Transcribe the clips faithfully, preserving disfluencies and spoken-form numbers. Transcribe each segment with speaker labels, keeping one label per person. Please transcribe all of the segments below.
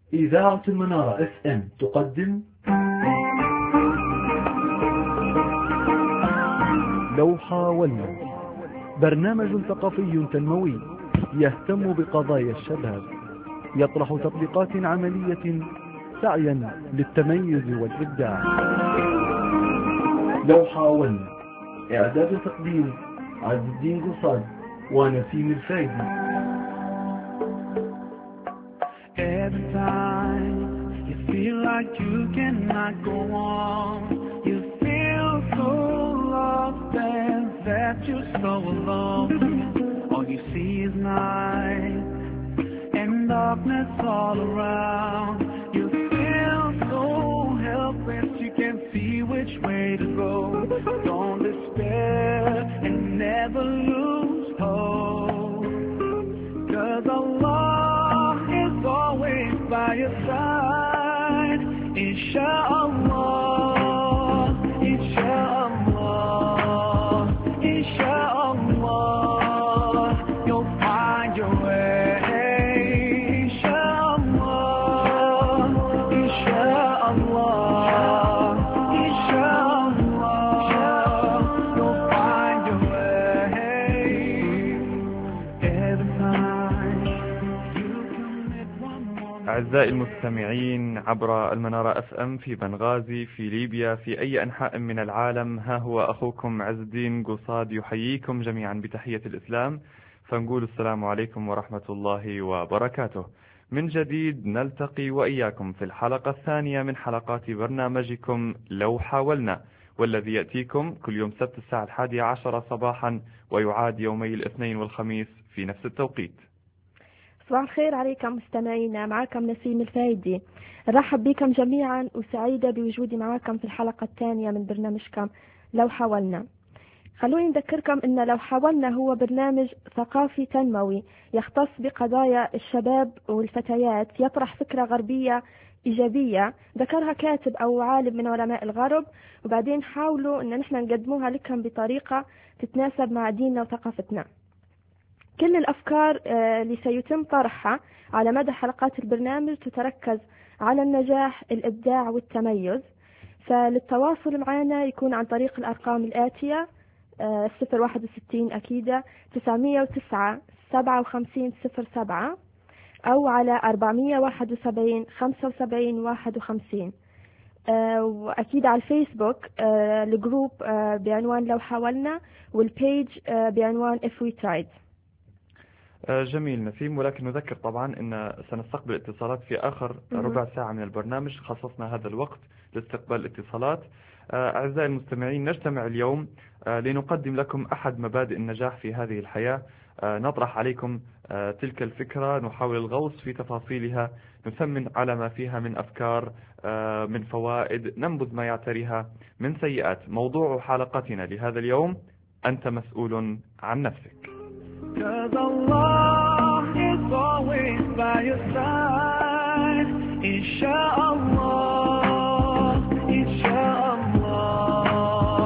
Speaker 1: إذاعة المنارة اف ام تقدم لو حاولنا، برنامج ثقافي تنموي يهتم بقضايا الشباب، يطرح تطبيقات عملية سعيا للتميز والإبداع. لو حاولنا، إعداد وتقديم عز الدين قصاد ونسيم الفايدي.
Speaker 2: Every time you feel like you cannot go on, you feel so lost and that you're so alone. All you see is night and darkness all around. You feel so helpless, you can't see which way to go. Don't despair and never lose hope, 'cause Allah is always by your side. Insha'Allah, Insha'Allah, Insha'Allah, you'll find your way. Insha'Allah, Insha'Allah, Insha'Allah, you'll find your way. Every time you commit one more.
Speaker 3: أعزائي المستمعين عبر المنارة اف ام في بنغازي، في ليبيا، في أي أنحاء من العالم، ها هو أخوكم عز الدين قصاد يحييكم جميعا بتحية الإسلام، فنقول السلام عليكم ورحمة الله وبركاته. من جديد نلتقي وإياكم في الحلقة الثانية من حلقات برنامجكم لو حاولنا، والذي يأتيكم كل يوم سبت الساعة الحادية عشرة صباحا، ويعاد يومي الاثنين والخميس في نفس التوقيت.
Speaker 4: صباح الخير عليكم مستمعينا، معكم نسيم الفايدي. نرحب بكم جميعا وسعيدة بوجودي معكم في الحلقة الثانية من برنامجكم لو حاولنا. خلوني نذكركم أن لو حاولنا هو برنامج ثقافي تنموي يختص بقضايا الشباب والفتيات، يطرح فكرة غربية إيجابية ذكرها كاتب أو عالم من علماء الغرب، وبعدين حاولوا أن نحن نقدموها لكم بطريقة تتناسب مع ديننا وثقافتنا. كل الأفكار اللي سيتم طرحها على مدى حلقات البرنامج تتركز على النجاح، الإبداع والتميز. فللتواصل معنا يكون عن طريق الأرقام الآتية: صفر واحد وستين أكيدة تسعمية وتسعة سبعة وخمسين صفر سبعة، أو على أربعمية واحد وسبعين خمسة وسبعين واحد وخمسين. وأكيد على الفيسبوك الجروب بعنوان لو حاولنا، والبيج بعنوان if we tried.
Speaker 3: جميل نسيم، ولكن نذكر طبعا أن سنستقبل اتصالات في آخر ربع ساعة من البرنامج، خصصنا هذا الوقت لاستقبال الاتصالات. أعزائي المستمعين، نجتمع اليوم لنقدم لكم أحد مبادئ النجاح في هذه الحياة، نطرح عليكم تلك الفكرة، نحاول الغوص في تفاصيلها، نثمن على ما فيها من أفكار، من فوائد، ننبذ ما يعتريها من سيئات. موضوع حلقتنا لهذا اليوم: أنت مسؤول عن نفسك.
Speaker 2: 'Cause Allah is always by your side. Insha'Allah, Insha'Allah,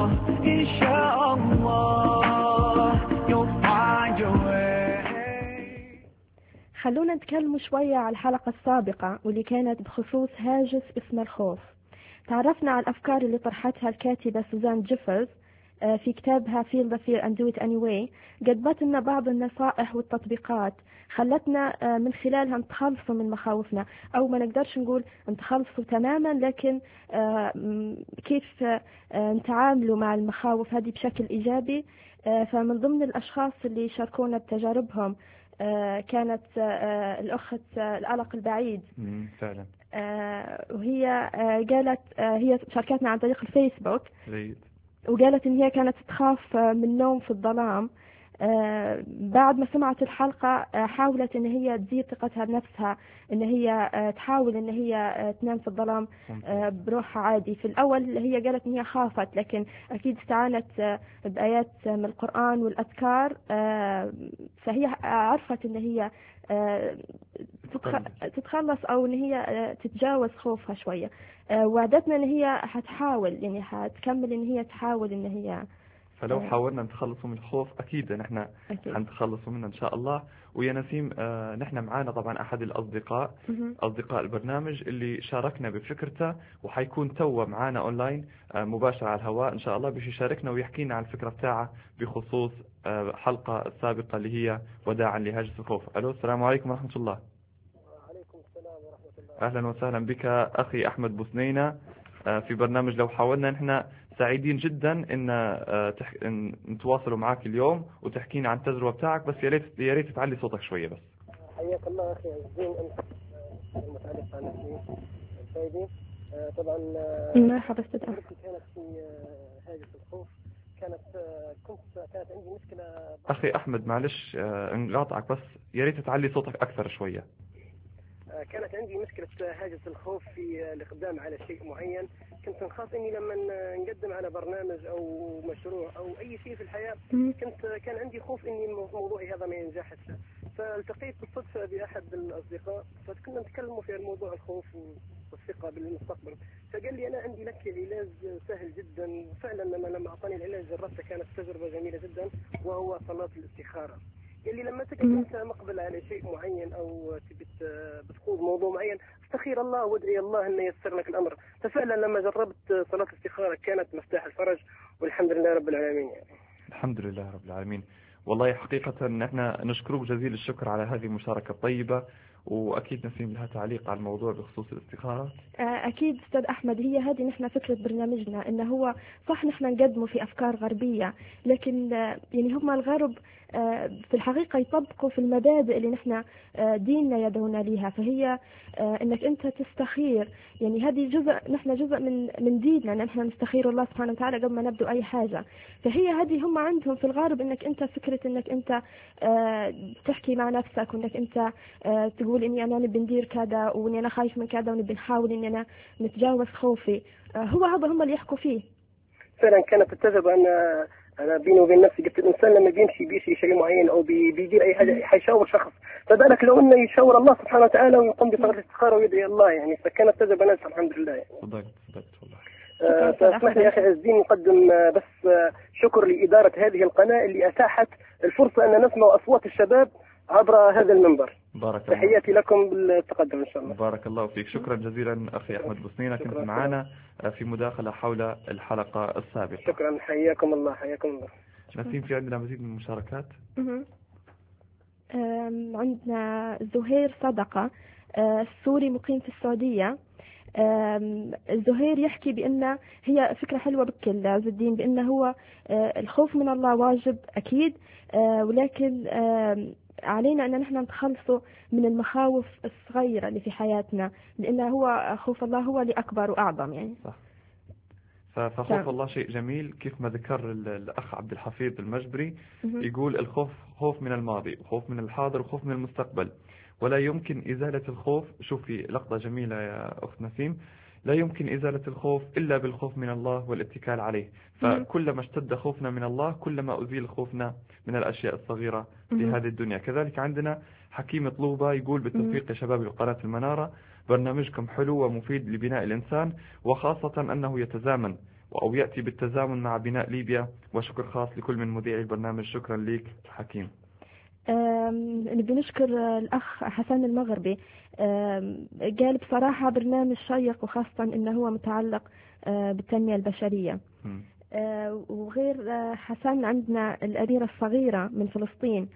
Speaker 2: Insha'Allah, you'll find your way.
Speaker 4: خلونا نتكلم شوية على الحلقة السابقة واللي كانت بخصوص هاجس اسم الخوف. تعرفنا على الأفكار اللي طرحتها الكاتبة سوزان جيفرز في كتابها Feel the Fear and Do It Anyway. قدمت لنا بعض النصائح والتطبيقات خلتنا من خلالها نتخلصوا من مخاوفنا، أو ما نقدرش نقول نتخلصوا تماما، لكن كيف نتعاملوا مع المخاوف هذه بشكل إيجابي. فمن ضمن الأشخاص اللي شاركونا بتجاربهم كانت الأخت القلق البعيد
Speaker 3: فعلا،
Speaker 4: وهي قالت، هي شاركتنا عن طريق الفيسبوك، وقالت إن هي كانت تخاف من النوم في الظلام. آه بعد ما سمعت الحلقة آه حاولت إن هي تزيد ثقتها بنفسها، إن هي آه تحاول إن هي آه تنام في الظلام آه بروحها عادي. في الأول هي قالت إن هي خافت، لكن أكيد استعانت آه بآيات من القرآن والأذكار، آه فهي عرفت إن هي آه تتخلص أو إن هي آه تتجاوز خوفها شوية. آه وعدتنا إن هي هتحاول، يعني هتكمل إن هي تحاول إن هي
Speaker 3: فلو حاولنا نتخلصوا من الخوف أكيد نحن حنتخلصوا منه إن شاء الله. ويا نسيم آه نحن معانا طبعا أحد الأصدقاء
Speaker 4: مهم.
Speaker 3: أصدقاء البرنامج اللي شاركنا بفكرته، وحيكون توا معانا أونلاين آه مباشر على الهواء إن شاء الله باش يشاركنا ويحكينا عن الفكرة بتاعه بخصوص آه حلقة السابقة اللي هي وداعا لهاجس الخوف. ألو، السلام عليكم ورحمة الله.
Speaker 5: وعليكم السلام ورحمة الله.
Speaker 3: أهلا وسهلا بك أخي أحمد بوسنينة في برنامج لو حاولنا. نحن سعيدين جدا إن, تح... إن نتواصلوا معك اليوم وتحكينا عن التجربة بتاعك، بس يا ريت يا ريت تعلي صوتك شوية بس.
Speaker 5: حياك الله أخي عز الدين، أنت المتعلق عن نفسي الفايدي. طبعا
Speaker 4: مرحبا أستاذ
Speaker 5: كانت في هاجس الخوف، كانت كنت كانت عندي مشكلة.
Speaker 3: أخي أحمد معلش انقاطعك، بس يا ريت تعلي صوتك أكثر شوية.
Speaker 5: كانت عندي مشكلة هاجس الخوف في الإقدام على شيء معين. كنت نخاف إني لما نقدم على برنامج أو مشروع أو أي شيء في الحياة، كنت كان عندي خوف إني موضوعي هذا ما ينجحش. فالتقيت بالصدفة بأحد الأصدقاء، فكنا نتكلموا في الموضوع الخوف والثقة بالمستقبل. فقال لي أنا عندي لك علاج سهل جدا، وفعلا لما لما أعطاني العلاج جربته، كانت تجربة جميلة جدا، وهو صلاة الاستخارة. قال لي لما تكون انت مقبل على شيء معين او تبي بتخوض موضوع معين، استخير الله وادعي الله انه ييسر لك الامر. ففعلا لما جربت صلاة الاستخارة كانت مفتاح الفرج، والحمد لله رب العالمين. يعني
Speaker 3: الحمد لله رب العالمين. والله حقيقة نحن نشكرك جزيل الشكر على هذه المشاركة الطيبة، وأكيد نسيم لها تعليق على الموضوع بخصوص الاستخارة.
Speaker 4: أكيد أستاذ أحمد، هي هذه نحن فكرة برنامجنا، إنه هو صح نحن نقدمه في أفكار غربية، لكن يعني هم الغرب في الحقيقة يطبقوا في المبادئ اللي نحن ديننا يدعونا لها. فهي إنك أنت تستخير، يعني هذه جزء نحن جزء من من ديننا، إن نحن نستخير الله سبحانه وتعالى قبل ما نبدأ أي حاجة. فهي هذه هم عندهم في الغرب، إنك أنت فكرة إنك أنت تحكي مع نفسك، وإنك أنت تقول إني أنا نبي ندير كذا، وإني أنا خايف من كذا، ونبي نحاول إني أنا نتجاوز خوفي. هو هذا هم اللي يحكوا فيه.
Speaker 5: فعلا كانت التجربة أنا أنا بيني وبين نفسي قلت الإنسان لما بيمشي بيشي شيء معين أو بي بيدير أي حاجة حيشاور شخص، فبالك لو إنه يشاور الله سبحانه وتعالى ويقوم بصلاة الاستخارة ويدعي الله. يعني فكانت تجربة ناجحة الحمد لله. يعني
Speaker 3: صدقت صدقت والله.
Speaker 5: فاسمح لي يا أخي عز الدين نقدم بس شكر لإدارة هذه القناة اللي أتاحت الفرصة أن نسمع أصوات الشباب عبر هذا المنبر.
Speaker 3: بارك الله.
Speaker 5: تحياتي لكم بالتقدم إن شاء الله.
Speaker 3: بارك الله فيك. شكرا جزيلا أخي أحمد بوسنينة، كنت معنا في مداخلة حول الحلقة السابقة.
Speaker 5: شكرا، حياكم الله. حياكم الله.
Speaker 3: نسيم، في عندنا مزيد من المشاركات.
Speaker 4: عندنا زهير صدقة السوري مقيم في السعودية. زهير يحكي بأن هي فكرة حلوة بكل عز الدين، بأنه هو الخوف من الله واجب أكيد، ولكن علينا أن نحن نتخلصوا من المخاوف الصغيرة اللي في حياتنا، لأنه هو خوف الله هو اللي أكبر وأعظم. يعني
Speaker 3: صح. فخوف الله شيء جميل، كيف ما ذكر الأخ عبد الحفيظ المجبري، يقول الخوف خوف من الماضي، وخوف من الحاضر، وخوف من المستقبل، ولا يمكن إزالة الخوف. شوفي لقطة جميلة يا أخت نسيم، لا يمكن إزالة الخوف إلا بالخوف من الله والاتكال عليه. فكلما اشتد خوفنا من الله كلما أزيل خوفنا من الأشياء الصغيرة في هذه الدنيا. كذلك عندنا حكيم طلوبة يقول بالتوفيق يا شباب القناة المنارة، برنامجكم حلو ومفيد لبناء الإنسان، وخاصة أنه يتزامن أو يأتي بالتزامن مع بناء ليبيا، وشكر خاص لكل من مذيعي البرنامج. شكرا لك حكيم.
Speaker 4: نبي نشكر الأخ حسن المغربي، قال بصراحة برنامج شيق، وخاصة أنه هو متعلق بالتنمية البشرية. وغير حسن عندنا الأميرة الصغيرة من فلسطين.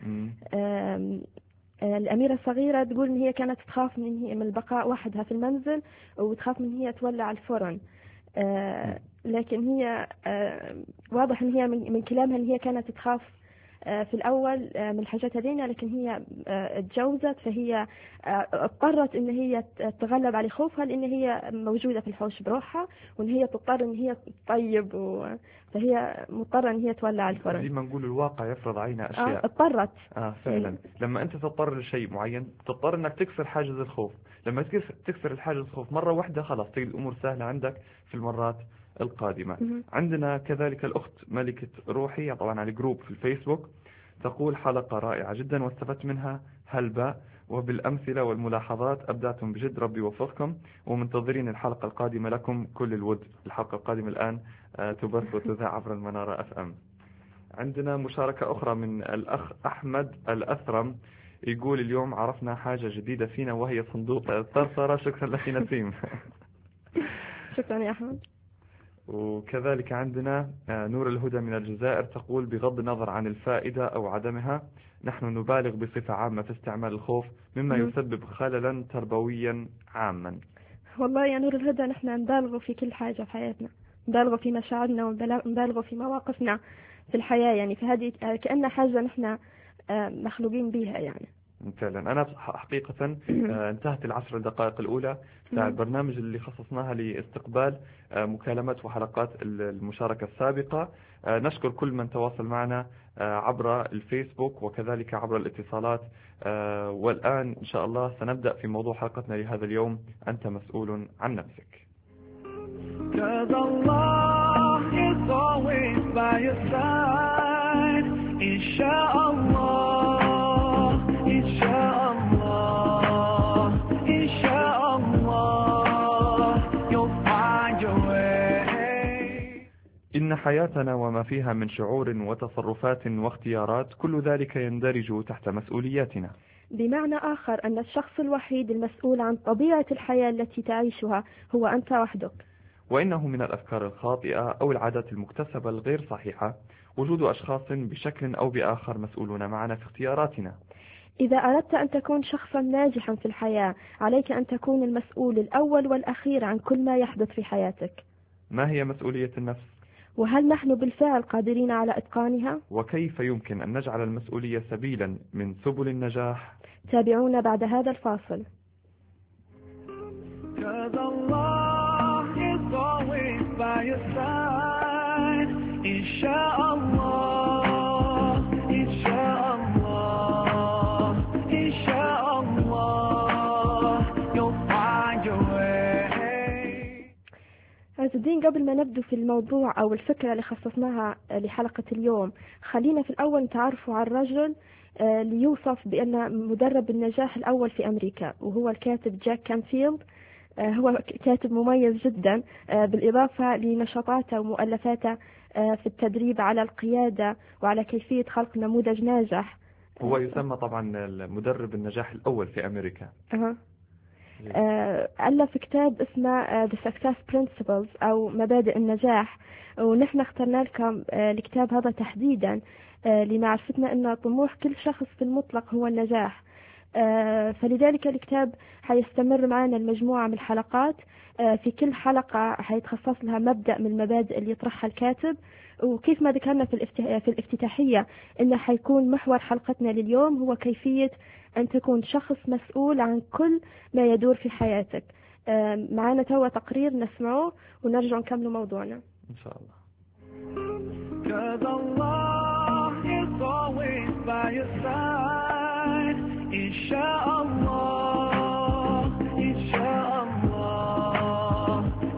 Speaker 4: الأميرة الصغيرة تقول إن هي كانت تخاف من هي من البقاء وحدها في المنزل، وتخاف من هي تولع الفرن. لكن هي واضح إن هي من كلامها إن هي كانت تخاف في الأول من الحاجات هذين، لكن هي اتجوزت، فهي اضطرت إن هي تتغلب على خوفها، لأن هي موجودة في الحوش بروحها، وإن هي تضطر إن هي تطيب، و... فهي مضطرة إن هي تولع الفرن.
Speaker 3: زي ما نقول الواقع يفرض علينا أشياء.
Speaker 4: آه اضطرت.
Speaker 3: آه فعلا. لما أنت تضطر لشيء معين تضطر إنك تكسر حاجز الخوف. لما تكسر الحاجز الخوف مرة واحدة خلاص تجد الأمور سهلة عندك في المرات القادمة. عندنا كذلك الأخت ملكة روحي طبعا على الجروب في الفيسبوك، تقول حلقة رائعة جدا واستفدت منها هلبا، وبالأمثلة والملاحظات أبدعتم بجد، ربي وفقكم، ومنتظرين الحلقة القادمة لكم كل الود. الحلقة القادمة الآن تبث وتذاع عبر المنارة أف أم. عندنا مشاركة أخرى من الأخ أحمد الأثرم، يقول اليوم عرفنا حاجة جديدة فينا وهي صندوق الثرثرة. شكرا لك نسيم.
Speaker 4: شكرا يا أحمد.
Speaker 3: وكذلك عندنا نور الهدى من الجزائر تقول بغض النظر عن الفائدة أو عدمها نحن نبالغ بصفة عامة في استعمال الخوف مما
Speaker 4: مم.
Speaker 3: يسبب خللا تربويا عاما.
Speaker 4: والله يا نور الهدى نحن نبالغ في كل حاجة في حياتنا، نبالغ في مشاعرنا ونبالغ في مواقفنا في الحياة، يعني فهذه كأن حاجة نحن مخلوقين بها يعني.
Speaker 3: فعلا أنا حقيقة انتهت العشر دقائق الأولى بتاع البرنامج اللي خصصناها لاستقبال مكالمات وحلقات المشاركة السابقة. نشكر كل من تواصل معنا عبر الفيسبوك وكذلك عبر الاتصالات. والآن إن شاء الله سنبدأ في موضوع حلقتنا لهذا اليوم، أنت مسؤول عن نفسك.
Speaker 2: Cause Allah is always by your side. Insha'Allah, Insha'Allah, Insha'Allah, you'll find your way.
Speaker 3: إن حياتنا وما فيها من شعور وتصرفات واختيارات كل ذلك يندرج تحت مسؤولياتنا.
Speaker 4: بمعنى آخر أن الشخص الوحيد المسؤول عن طبيعة الحياة التي تعيشها هو أنت وحدك.
Speaker 3: وإنه من الأفكار الخاطئة أو العادات المكتسبة الغير صحيحة وجود أشخاص بشكل أو بآخر مسؤولون معنا في اختياراتنا.
Speaker 4: إذا أردت أن تكون شخصا ناجحا في الحياة عليك أن تكون المسؤول الأول والأخير عن كل ما يحدث في حياتك.
Speaker 3: ما هي مسؤولية النفس؟
Speaker 4: وهل نحن بالفعل قادرين على إتقانها؟
Speaker 3: وكيف يمكن أن نجعل المسؤولية سبيلا من سبل النجاح؟
Speaker 4: تابعونا بعد هذا الفاصل.
Speaker 2: Cause Allah is always by your side. Insha'Allah, Insha'Allah, Insha'Allah, you'll find your way.
Speaker 4: عز الدين، قبل ما نبدو في الموضوع أو الفكرة اللي خصصناها لحلقة اليوم، خلينا في الأول نتعرفوا على الرجل اللي يوصف بأنه مدرب النجاح الأول في أمريكا، وهو الكاتب جاك كانفيلد. هو كاتب مميز جدا بالإضافة لنشاطاته ومؤلفاته في التدريب على القيادة وعلى كيفية خلق نموذج ناجح.
Speaker 3: هو يسمى طبعا المدرب النجاح الأول في أمريكا.
Speaker 4: أه. ألف كتاب اسمه The Success Principles أو مبادئ النجاح، ونحن اخترنا لكم الكتاب هذا تحديدا لمعرفتنا أن طموح كل شخص في المطلق هو النجاح. فلذلك الكتاب حيستمر معنا المجموعة من الحلقات، في كل حلقة حيتخصص لها مبدأ من المبادئ اللي يطرحها الكاتب. وكيف ما ذكرنا في الافتتاحية إنه حيكون محور حلقتنا لليوم هو كيفية أن تكون شخص مسؤول عن كل ما يدور في حياتك. معنا توا تقرير نسمعه ونرجع نكمل موضوعنا
Speaker 3: إن شاء الله.
Speaker 2: Cause Allah is always by your side. Insha'Allah, Insha'Allah,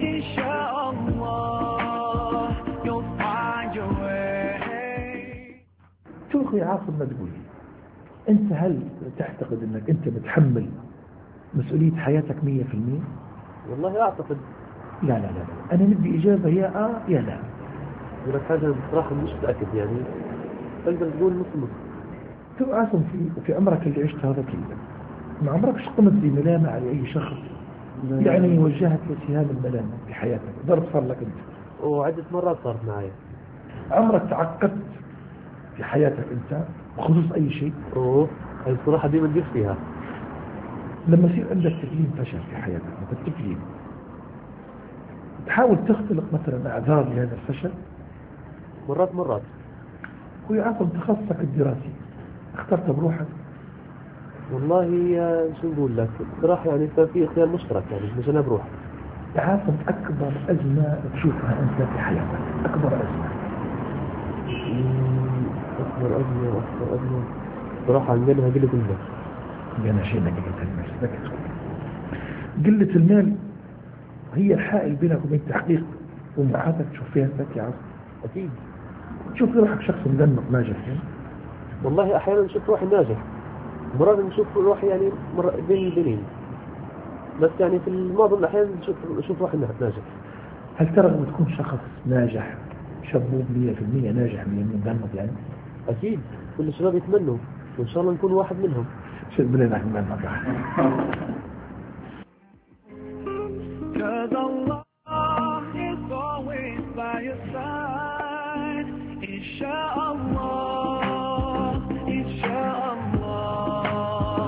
Speaker 2: Insha'Allah, you'll find your way.
Speaker 6: شو أخوي عاصم ما تقول لي أنت، هل تعتقد أنك أنت متحمل مسؤولية حياتك مية في المية؟
Speaker 7: والله أعتقد
Speaker 6: لا لا لا لا. أنا بدي إجابة يا آه يا لا.
Speaker 7: ولك حاجة بصراحة مش متأكد، يعني تقدر تقول نص نص.
Speaker 6: تو عاصم في في عمرك اللي عشت هذا كله ما عمركش قمت بملامة على أي شخص؟ يعني وجهت لسهام الملامة في حياتك ضرب صار لك أنت؟
Speaker 7: وعدة مرات صارت معي.
Speaker 6: عمرك تعقدت في حياتك أنت بخصوص أي شيء؟
Speaker 7: أوه هاي الصراحة دي ما تدير فيها.
Speaker 6: لما يصير عندك تكليم فشل في حياتك، مثل تكليم، تحاول تختلق مثلا أعذار لهذا الفشل؟
Speaker 7: مرات مرات.
Speaker 6: هو عاصم تخصصك الدراسي اخترت بروحك؟
Speaker 7: والله شو نقول لك صراحة، يعني في خيار مشترك، يعني مش أنا بروح.
Speaker 6: عاصم أكبر أزمة تشوفها أنت في حياتك، أكبر أزمة.
Speaker 7: أكبر أزمة أكبر أزمة صراحة عندنا قلة المال.
Speaker 6: أنا شيء قلة المال، سكت. قلة المال هي الحائل بينك وبين تحقيق طموحاتك تشوف فيها أنت يا عاصم.
Speaker 7: أكيد.
Speaker 6: تشوف روحك شخص مدمق ناجح يعني؟
Speaker 7: والله أحيانا نشوف روحي ناجح، مرات نشوف روحي يعني مر... بين البنين، بس يعني في معظم الأحيان نشوف نشوف روحي ناجح.
Speaker 6: هل ترغب تكون شخص ناجح شبوب مية في المية ناجح من ذنب يعني.
Speaker 7: أكيد كل الشباب يتمنوا وإن شاء الله نكون واحد منهم.
Speaker 6: شد بلنا من ذنب.
Speaker 2: Cause Allah is always by your side. Insha'Allah, Insha'Allah,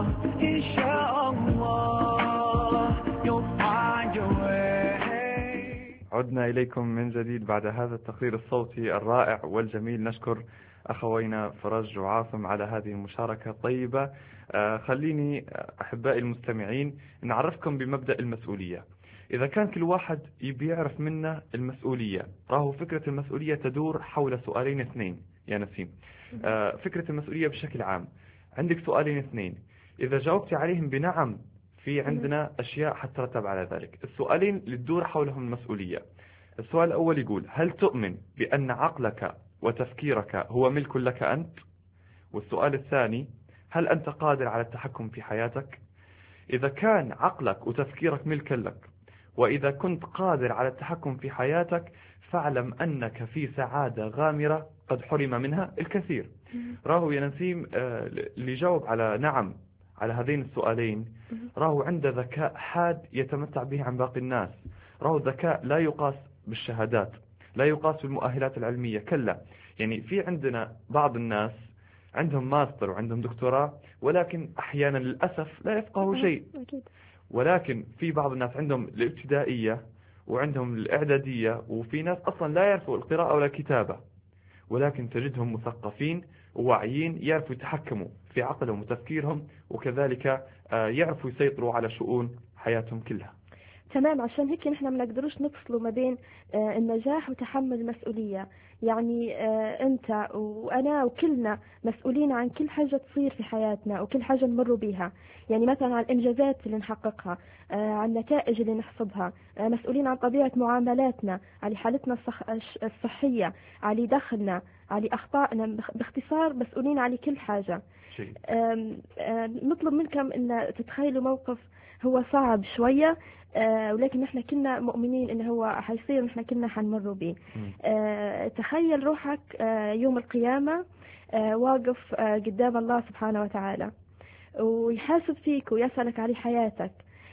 Speaker 2: Insha'Allah, you'll find your way.
Speaker 3: عدنا إليكم من جديد بعد هذا التقرير الصوتي الرائع والجميل. نشكر أخوينا فرج وعاصم على هذه المشاركة الطيبة. آه خليني أحبائي المستمعين نعرفكم بمبدأ المسؤولية. إذا كان كل واحد يبي يعرف منا المسؤولية، راهو فكرة المسؤولية تدور حول سؤالين اثنين يا نسيم. آه فكرة المسؤولية بشكل عام، عندك سؤالين اثنين، إذا جاوبت عليهم بنعم في عندنا أشياء حترتب على ذلك. السؤالين اللي تدور حولهم المسؤولية، السؤال الأول يقول: هل تؤمن بأن عقلك وتفكيرك هو ملك لك أنت؟ والسؤال الثاني: هل أنت قادر على التحكم في حياتك؟ إذا كان عقلك وتفكيرك ملكا لك، وإذا كنت قادر على التحكم في حياتك، فاعلم أنك في سعادة غامرة قد حرم منها الكثير. راهو يا نسيم اللي جاوب على نعم على هذين السؤالين راهو عنده ذكاء حاد يتمتع به عن باقي الناس. راهو ذكاء لا يقاس بالشهادات، لا يقاس بالمؤهلات العلمية، كلا. يعني في عندنا بعض الناس عندهم ماستر وعندهم دكتوراه، ولكن أحيانا للأسف لا يفقهوا شيء. ولكن في بعض الناس عندهم الابتدائية وعندهم الإعدادية، وفي ناس أصلا لا يعرفوا القراءة ولا الكتابة، ولكن تجدهم مثقفين وواعيين، يعرفوا يتحكموا في عقلهم وتفكيرهم، وكذلك يعرفوا يسيطروا على شؤون حياتهم كلها.
Speaker 4: تمام. عشان هيك نحن ما نقدروش نفصلوا ما بين النجاح وتحمل المسؤولية. يعني أنت وأنا وكلنا مسؤولين عن كل حاجة تصير في حياتنا وكل حاجة نمر بها. يعني مثلا عن الإنجازات اللي نحققها، عن النتائج اللي نحصدها، مسؤولين عن طبيعة معاملاتنا، عن حالتنا الصحية، عن دخلنا، عن أخطائنا. باختصار مسؤولين عن كل حاجة. نطلب منكم أن تتخيلوا موقف هو صعب شوية، آه ولكن نحن كنا مؤمنين انه هو حيصير، نحن كنا حنمر به. آه تخيل روحك آه يوم القيامة آه واقف آه قدام الله سبحانه وتعالى، ويحاسب فيك ويسألك على حياتك.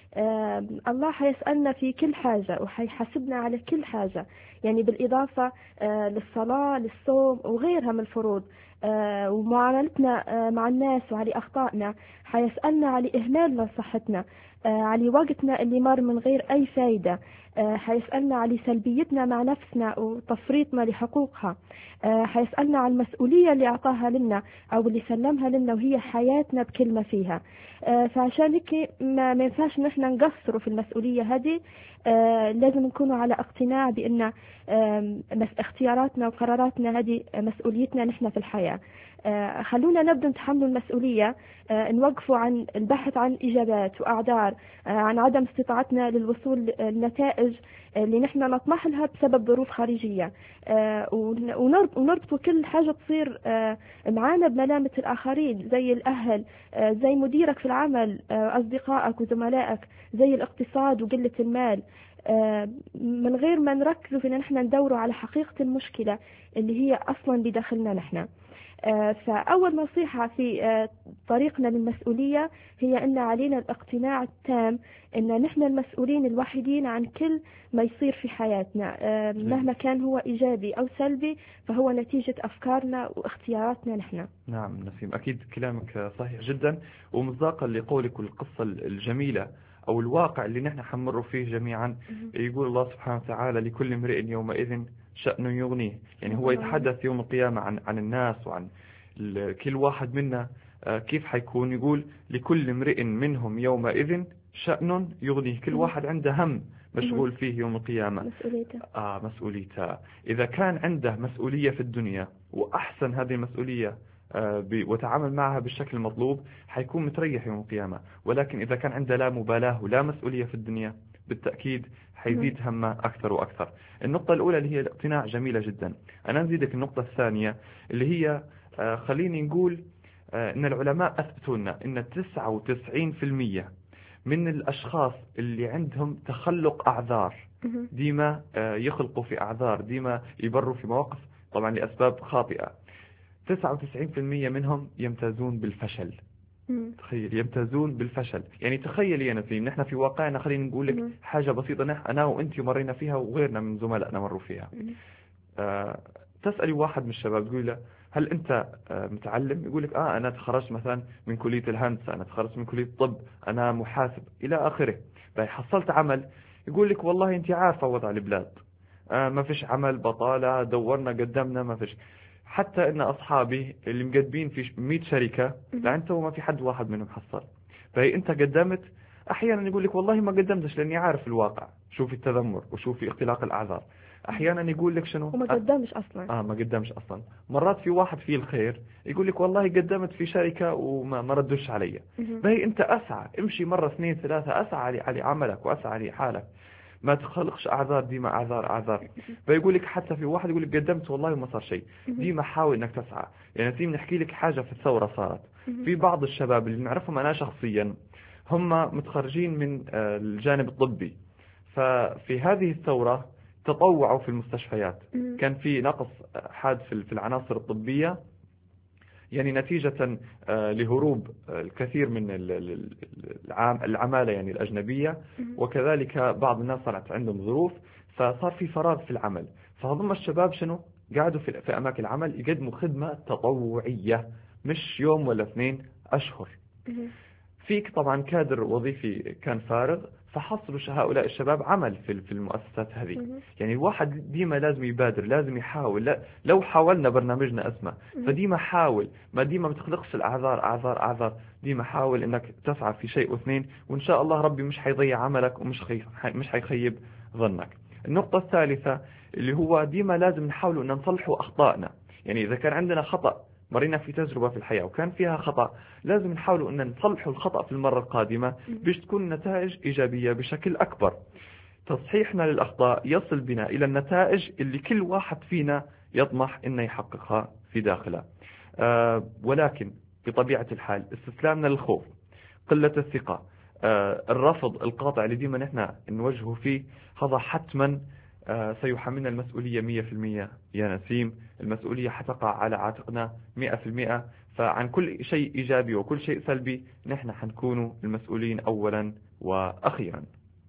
Speaker 4: آه الله حيسألنا في كل حاجة وحيحاسبنا على كل حاجة، يعني بالإضافة آه للصلاة، للصوم وغيرها من الفروض، آه ومعاملتنا آه مع الناس وعلى أخطائنا. حيسألنا على إهمالنا لصحتنا، آه على وقتنا اللي مر من غير أي فايدة. آه حيسألنا على سلبيتنا مع نفسنا وتفريطنا لحقوقها. آه حيسألنا على المسؤولية اللي أعطاها لنا أو اللي سلمها لنا، وهي حياتنا بكل ما فيها. آه فعشان هيك ما, ما ينفعش نحن نقصروا في المسؤولية هذه. آه لازم نكونوا على اقتناع بأن آه اختياراتنا وقراراتنا هذه مسؤوليتنا نحن في الحياة. آه خلونا نبدأ نتحمل المسؤولية، آه نوقفوا عن البحث عن إجابات وأعذار آه عن عدم استطاعتنا للوصول للنتائج اللي نحن نطمح لها بسبب ظروف خارجية، آه ونربط كل حاجة تصير آه معانا بملامة الآخرين، زي الأهل، آه زي مديرك في العمل، آه أصدقائك وزملائك، زي الاقتصاد وقلة المال، آه من غير ما نركزوا في أن نحن ندوروا على حقيقة المشكلة اللي هي أصلا بداخلنا نحن. آه فأول نصيحة في آه طريقنا للمسؤولية هي أن علينا الاقتناع التام أن نحن المسؤولين الوحيدين عن كل ما يصير في حياتنا، آه مهما كان هو إيجابي أو سلبي، فهو نتيجة أفكارنا واختياراتنا نحن.
Speaker 3: نعم نسيم، أكيد كلامك صحيح جدا، ومصداقا لقولك والقصة الجميلة أو الواقع اللي نحن حنمر فيه جميعا. يقول الله سبحانه وتعالى: لكل امرئ يومئذ شأن يغنيه. يعني هو يتحدث يوم القيامة عن عن الناس وعن كل واحد منا كيف حيكون. يقول: لكل امرئ منهم يومئذ شأن يغنيه. كل واحد عنده هم مشغول فيه يوم القيامة،
Speaker 4: مسؤوليته.
Speaker 3: آه مسؤوليته. إذا كان عنده مسؤولية في الدنيا وأحسن هذه المسؤولية آه وتعامل معها بالشكل المطلوب، حيكون متريح يوم القيامة. ولكن إذا كان عنده لا مبالاة ولا مسؤولية في الدنيا، بالتأكيد حيزيد همه أكثر وأكثر. النقطة الأولى اللي هي الاقتناع جميلة جدا. أنا نزيدك النقطة الثانية اللي هي آه خليني نقول آه إن العلماء أثبتوا لنا إن تسعة وتسعين بالمئة من الأشخاص اللي عندهم تخلق أعذار، ديما يخلقوا في أعذار، ديما يبروا في مواقف طبعا لأسباب خاطئة. تسعة وتسعين بالمئة منهم يمتازون بالفشل. تخيل، يمتازون بالفشل. يعني تخيل يا نسيم، نحن في واقعنا خلينا نقول لك حاجة بسيطة، نحن أنا وأنت مرينا فيها وغيرنا من زملائنا مروا فيها. آه تسألي واحد من الشباب تقول له هل أنت آه متعلم؟ يقول لك آه أنا تخرجت مثلا من كلية الهندسة، أنا تخرجت من كلية الطب، أنا محاسب إلى آخره. باي حصلت عمل، يقول لك والله أنت عارفة وضع البلاد، آه ما فيش عمل، بطالة، دورنا قدمنا ما فيش. حتى ان اصحابي اللي مقدمين في مئة شركة لعنته ما في حد واحد منهم حصل. فهي انت قدمت، احيانا يقول لك والله ما قدمتش لاني عارف الواقع، شوفي التذمر وشوفي اختلاق الاعذار. احيانا يقول لك شنو
Speaker 4: وما قدمش اصلا.
Speaker 3: اه ما قدمش اصلا. مرات في واحد فيه الخير يقول لك والله قدمت في شركة وما ما ردوش علي. فهي انت اسعى، امشي مرة اثنين ثلاثة، اسعى على عملك واسعى على حالك، ما تخلقش اعذار، ديما اعذار اعذار. فيقول لك حتى في واحد يقول لك قدمت والله وما صار شيء، ديما حاول انك تسعى. يعني نسيم نحكي لك حاجة في الثورة صارت في بعض الشباب اللي نعرفهم انا شخصيا، هم متخرجين من الجانب الطبي، ففي هذه الثورة تطوعوا في المستشفيات. كان في نقص حاد في العناصر الطبية، يعني نتيجة لهروب الكثير من العمالة يعني الأجنبية، وكذلك بعض الناس صارت عندهم ظروف، فصار في فراغ في العمل. فهذم الشباب شنو قاعدوا في أماكن العمل يقدموا خدمة تطوعية، مش يوم ولا اثنين، أشهر. فيك طبعا كادر وظيفي كان فارغ، فحصلوا هؤلاء الشباب عمل في في المؤسسات هذه. يعني الواحد ديما لازم يبادر، لازم يحاول. لا لو حاولنا برنامجنا اسمه، فديما حاول، ما ديما ما تخلقش الاعذار اعذار اعذار، ديما حاول انك تسعى في شيء واثنين، وان شاء الله ربي مش حيضيع عملك ومش خي... مش حيخيب ظنك. النقطة الثالثة اللي هو ديما لازم نحاول ان نصلحوا اخطائنا. يعني اذا كان عندنا خطأ، مرينا في تجربة في الحياة وكان فيها خطأ، لازم نحاول أن نصلحوا الخطأ في المرة القادمة باش تكون نتائج إيجابية بشكل أكبر. تصحيحنا للأخطاء يصل بنا إلى النتائج اللي كل واحد فينا يطمح أن يحققها في داخله. آه ولكن بطبيعة الحال استسلامنا للخوف، قلة الثقة، آه الرفض القاطع اللي ديما نحن نوجهه فيه، هذا حتما آه سيحملنا المسؤولية مية في المية يا نسيم. المسؤولية حتقع على عاتقنا مئة في المئة. فعن كل شيء إيجابي وكل شيء سلبي نحن حنكون المسؤولين أولا وأخيرا.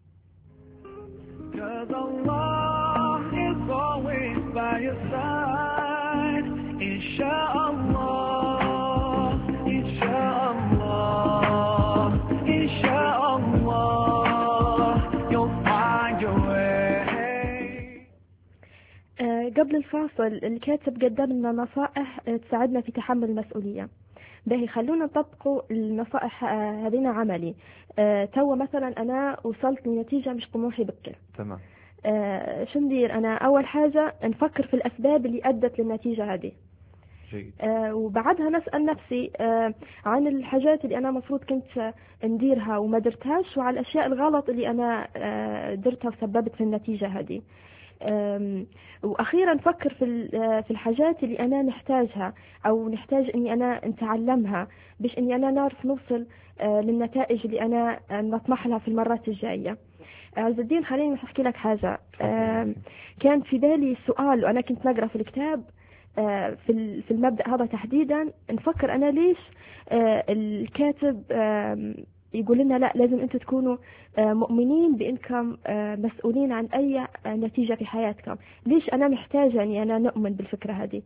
Speaker 4: قبل الفاصل الكاتب قدم لنا نصائح تساعدنا في تحمل المسؤولية. باهي خلونا نطبقوا النصائح هذين عملي. أه تو مثلا أنا وصلت لنتيجة مش طموحي بكر،
Speaker 3: تمام.
Speaker 4: أه شو ندير؟ أنا أول حاجة نفكر في الأسباب اللي أدت للنتيجة هذه. أه وبعدها نسأل نفسي أه عن الحاجات اللي أنا مفروض كنت نديرها وما درتهاش، وعلى الأشياء الغلط اللي أنا أه درتها وسببت في النتيجة هذه. وأخيرا نفكر في في الحاجات اللي أنا نحتاجها أو نحتاج إني أنا نتعلمها باش إني أنا نعرف نوصل للنتائج اللي أنا نطمح لها في المرات الجاية. عز الدين خليني أحكي لك حاجة. كان في بالي سؤال وأنا كنت نقرأ في الكتاب في في المبدأ هذا تحديدا، نفكر أنا ليش الكاتب يقول لنا لا لازم أنتم تكونوا مؤمنين بأنكم مسؤولين عن أي نتيجة في حياتكم. ليش أنا محتاجة أني أنا نؤمن بالفكرة هذه؟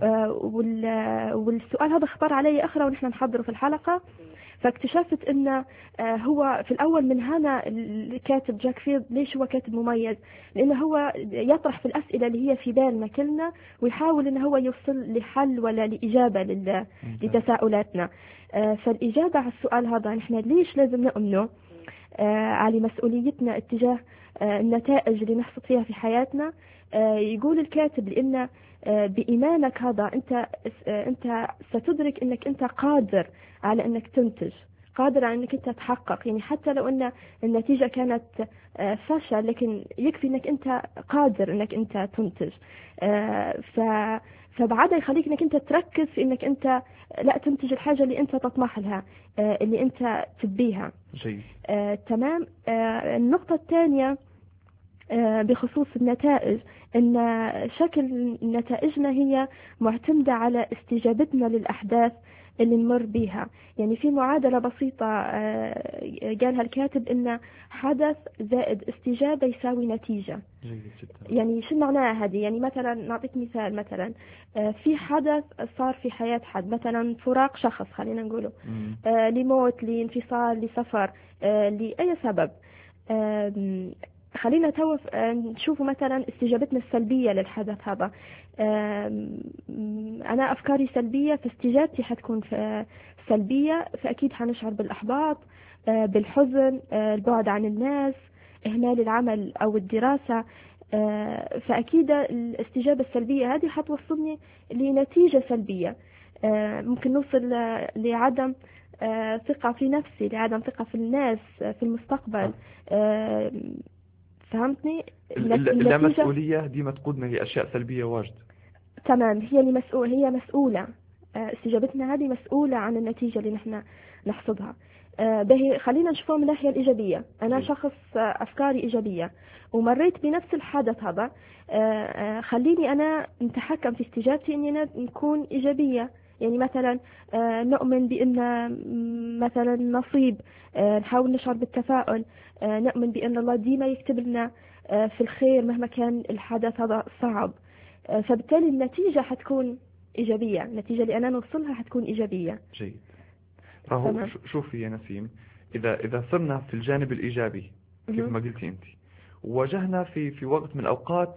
Speaker 4: والسؤال هذا خطر علي أخرى ونحن نحضره في الحلقة، فاكتشفت أنه هو في الأول من هنا الكاتب جاك فيلد ليش هو كاتب مميز، لأنه هو يطرح في الأسئلة اللي هي في بالنا كلنا ويحاول أنه هو يوصل لحل ولا لإجابة لتساؤلاتنا. فالإجابة على السؤال هذا نحن ليش لازم نؤمنه على مسؤوليتنا اتجاه النتائج اللي نحصل فيها في حياتنا. يقول الكاتب لأن بإيمانك هذا أنت أنت ستدرك أنك أنت قادر على أنك تنتج، قادر على انك انت تحقق، يعني حتى لو ان النتيجة كانت فشل لكن يكفي انك انت قادر انك انت تنتج. ف فبعدها يخليك انك انت تركز في انك انت لا تنتج الحاجة اللي انت تطمح لها، اللي انت تبيها.
Speaker 3: جيد.
Speaker 4: آه، تمام. آه، النقطة الثانية آه، بخصوص النتائج، ان شكل نتائجنا هي معتمدة على استجابتنا للأحداث اللي نمر بيها. يعني في معادلة بسيطة آه، قالها الكاتب ان حدث زائد استجابة يساوي نتيجة.
Speaker 3: جيد جدا.
Speaker 4: يعني شو معناها هذه؟ يعني مثلا نعطيك مثال، مثلا آه، في حدث صار في حياة حد، مثلا فراق شخص خلينا نقوله، آه، لموت، لانفصال، لسفر، آه، لأي سبب. آم، خلينا توف نشوف مثلا استجابتنا السلبية للحدث هذا. آم، أنا أفكاري سلبية فاستجابتي حتكون سلبية، فأكيد حنشعر بالإحباط، آه، بالحزن، آه، البعد عن الناس، إهمال العمل أو الدراسة. آه، فأكيد الاستجابة السلبية هذه حتوصلني لنتيجة سلبية. آه، ممكن نوصل لعدم آه، ثقة في نفسي، لعدم ثقة في الناس، آه، في المستقبل. آه، فهمتني؟
Speaker 3: اللامسؤولية دي ما تقودنا لأشياء سلبية واجد.
Speaker 4: تمام. هي اللي مسؤول هي مسؤولة، آه، استجابتنا هذه مسؤولة عن النتيجة اللي نحن نحصدها. آه، به خلينا نشوفها من الناحية الإيجابية. أنا شخص آه، أفكاري إيجابية ومريت بنفس الحدث هذا، آه، آه، خليني أنا نتحكم في استجابتي إني أنا نكون إيجابية. يعني مثلا آه، نؤمن بأن مثلا نصيب، آه، نحاول نشعر بالتفاؤل، آه، نؤمن بأن الله ديما يكتب لنا آه، في الخير مهما كان الحدث هذا صعب. آه، فبالتالي النتيجة حتكون إيجابية، النتيجة اللي أنا نوصلها حتكون إيجابية.
Speaker 3: جيد. فهو شوفي يا نسيم، إذا إذا صرنا في الجانب الإيجابي كيف ما قلتي أنت، وواجهنا في في وقت من الأوقات